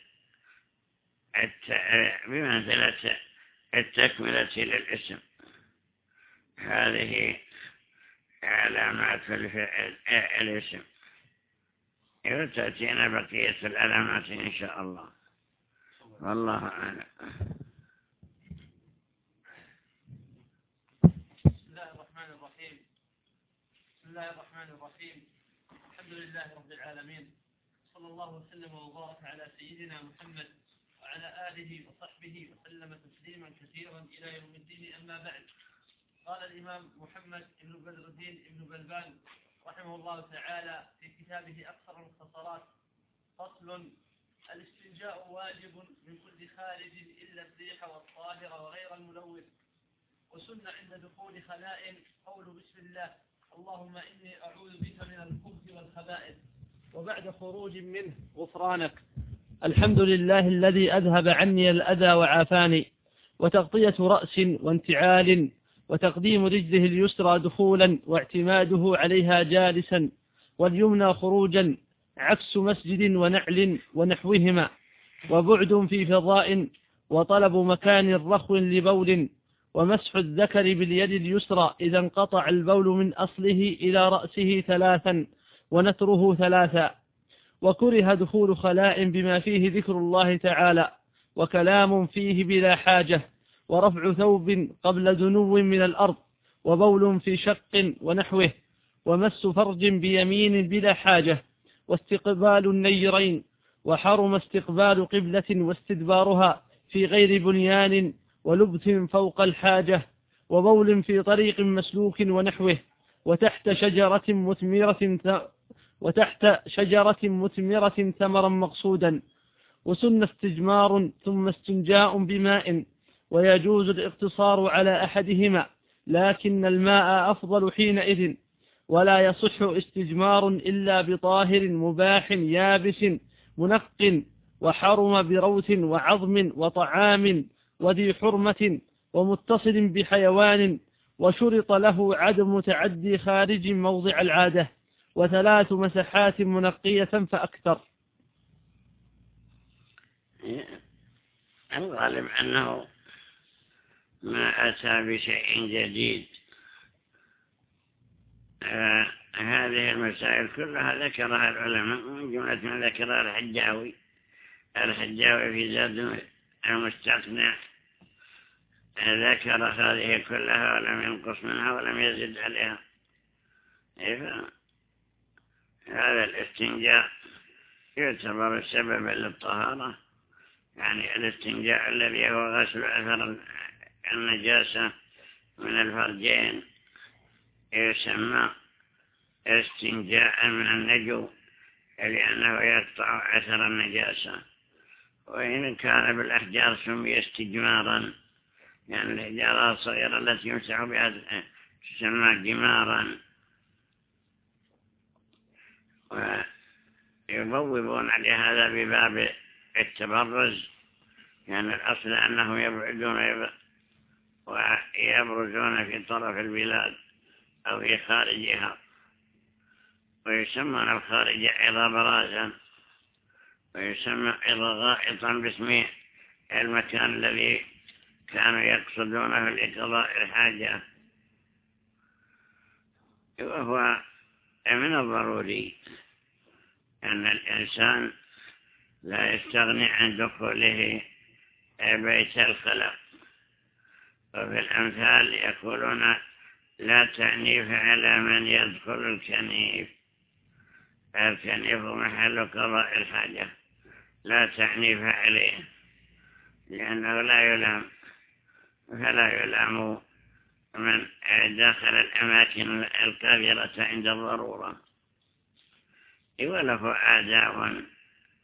بمنزلة التكملة للاسم. هذه علامات الاسم، وتأتينا بقية العلامات إن شاء الله. والله أعلم. بسم الله الرحمن الرحيم. بسم الله الرحمن الرحيم. الحمد لله رب العالمين، صلى الله وسلم وبارك على سيدنا محمد وعلى آله وصحبه وسلم تسليما كثيرا إلى يوم الدين. أما بعد، قال الإمام محمد بن بدر الدين بن بلبان رحمه الله تعالى في كتابه أكثر المختصرات: فصل: الاستنجاء واجب من كل خارج إلا الريح والطاهر وغير الملوث. وسن عند دخول خلاء قول بسم الله اللهم إني أعوذ بك من الخبث والخبائث، وبعد خروج منه غفرانك، الحمد لله الذي أذهب عني الأذى وعافاني. وتغطية رأس وانتعال، وتقديم رجله اليسرى دخولا واعتماده عليها جالسا، واليمنى خروجا، عكس مسجد ونعل ونحوهما. وبعد في فضاء، وطلب مكان رخو لبول، ومسح الذكر باليد اليسرى إذا انقطع البول من أصله إلى رأسه ثلاثا، ونثره ثلاثا. وكره دخول خلاء بما فيه ذكر الله تعالى وكلام فيه بلا حاجة، ورفع ثوب قبل دنو من الأرض، وبول في شق ونحوه، ومس فرج بيمين بلا حاجة، واستقبال النيرين. وحرم استقبال قبلة واستدبارها في غير بنيان، ولبث فوق الحاجة، وبول في طريق مسلوك ونحوه، وتحت شجرة مثمرة وتحت شجرة مثمرة ثمرا مقصودا. وسن استجمار ثم استنجاء بماء، ويجوز الاقتصار على أحدهما، لكن الماء أفضل حينئذ. ولا يصح استجمار إلا بطاهر مباح يابس منق، وحرم بروث وعظم وطعام وذي حرمة ومتصل بحيوان، وشرط له عدم تعدي خارج موضع العادة، وثلاث مسحات منقية فأكثر. الغالب أنه ما أتى بشيء جديد. آه هذه المسائل كلها ذكرها العلماء، من جملة ما ذكرها الحجاوي الحجاوي في زاد المستقنع، ذكر هذه كلها ولم ينقص منها ولم يزد عليها. هذا الاستنجاء يعتبر سببا للطهارة، يعني الاستنجاء الذي هو غسل أثر النجاسة من الفرجين يسمى استنجاء من النجو، لأنه يقطع أثر النجاسة. وإن كان بالأحجار سمي استجمارا، يعني الحجارة الصغيرة التي يمسح بها تسمى جمارا. ويبوبون على هذا بباب التبرز، يعني الأصل أنهم يبعدون ويبرزون في طرف البلاد أو في خارجها، ويسمون الخارج أيضا برازا، ويسمى أيضا غائطا باسم المكان الذي كانوا يقصدونه لقضاء الحاجة. وهو من الضروري أن الإنسان لا يستغني عن دخوله بيت الخلاء. وفي الأمثال يقولون لا تعنيف على من يدخل الكنيف، الكنيف محل قضاء الحاجة، لا تعنيف عليه، لأنه لا يلام، فلا يلام من داخل الأماكن الكبيرة عند الضرورة. وله آداب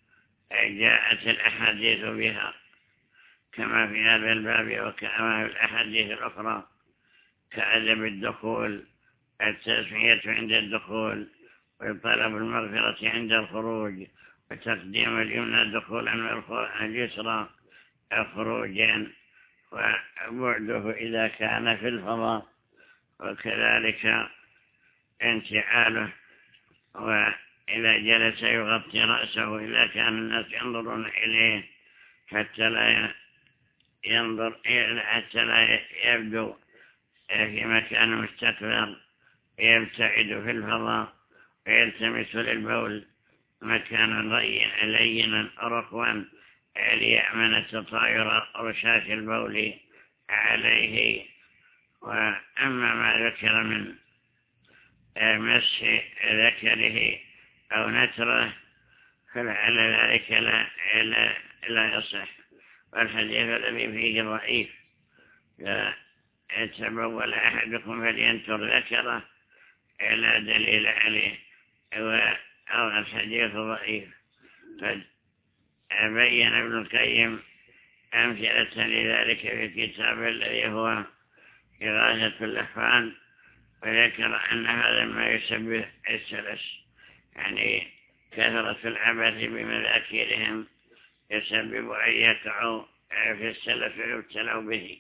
جاءت الأحاديث بها كما في هذا الباب وكما في الأحاديث الأخرى كأدب الدخول، التسمية عند الدخول، وطلب المغفرة عند الخروج، وتقديم اليمنى دخولا واليسرى خروجا، وبعده إذا كان في الفضاء، وكذلك انتعاله، وإذا جلس يغطي رأسه إذا كان الناس ينظرون إليه حتى لا ينظر حتى لا يبدو في مكان مستكبر، يبتعد في الفضاء ويلتمس للبول مكانا لينا رخوا ليأمن تطاير رشاش البول عليه. وأما ما ذكر من مس ذكره أو نتره فلعل ذلك لا, لا, لا يصح، والحديث الذي فيه ضعيف لا يتبول أحدكم فلينتر ذكره لا دليل عليه، أو الحديث ضعيف. قد بين ابن القيم أمثلة لذلك في كتاب الذي هو إغاثة اللحفان، وذكر أن هذا ما يسبب السلس، يعني كثرة العبث بمذاكيرهم يسبب أن يقعوا في السلف ويبتلوا به.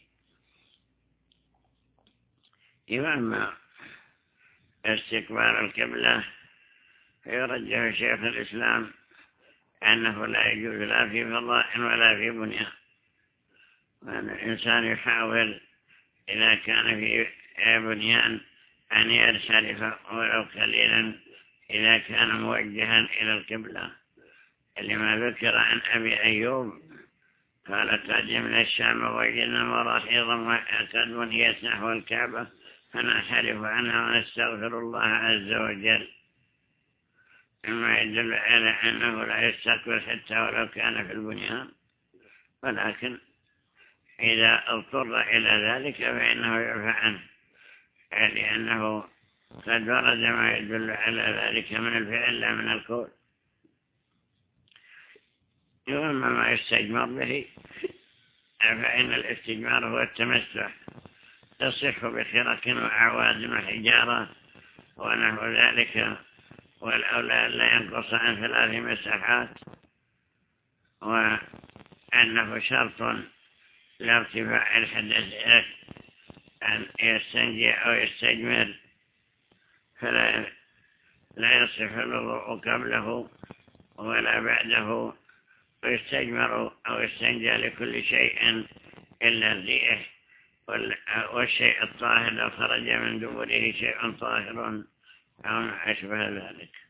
وأما استقبال القبلة فيرجح شيخ الإسلام أنه لا يجوز لا في فضاء ولا في بنيان، وأن الإنسان يحاول إذا كان في بنيان أن ينصرف ولو قليلا إذا كان موجها إلى القبلة، لما ذكر عن أبي أيوب قال قدمنا الشام ووجدنا مراحيضا وقد بنيت نحو الكعبة فنحرف عنها ونستغفر الله عز وجل، مما يدل على أنه لا يستكبر حتى ولو كان في البنيان، ولكن إذا اضطر إلى ذلك فإنه يعفى عنه، لأنه قد ورد ما يدل على ذلك من الفعل لا من القول. وأما ما يستجمر به فإن الاستجمار هو التمسح، تصح بخرق وأعواد وحجارة ونحو ذلك، والأولى لا ينقص عن ثلاث مساحات، وأنه شرط لارتفاع الحدث أن يستنجي أو يستجمر، فلا لا يصح الوضوء قبله ولا بعده، ويستجمر أو يستنجى لكل شيء إلا الريح والشيء الطاهر لو خرج من دبره شيء طاهر أو أشبه ذلك.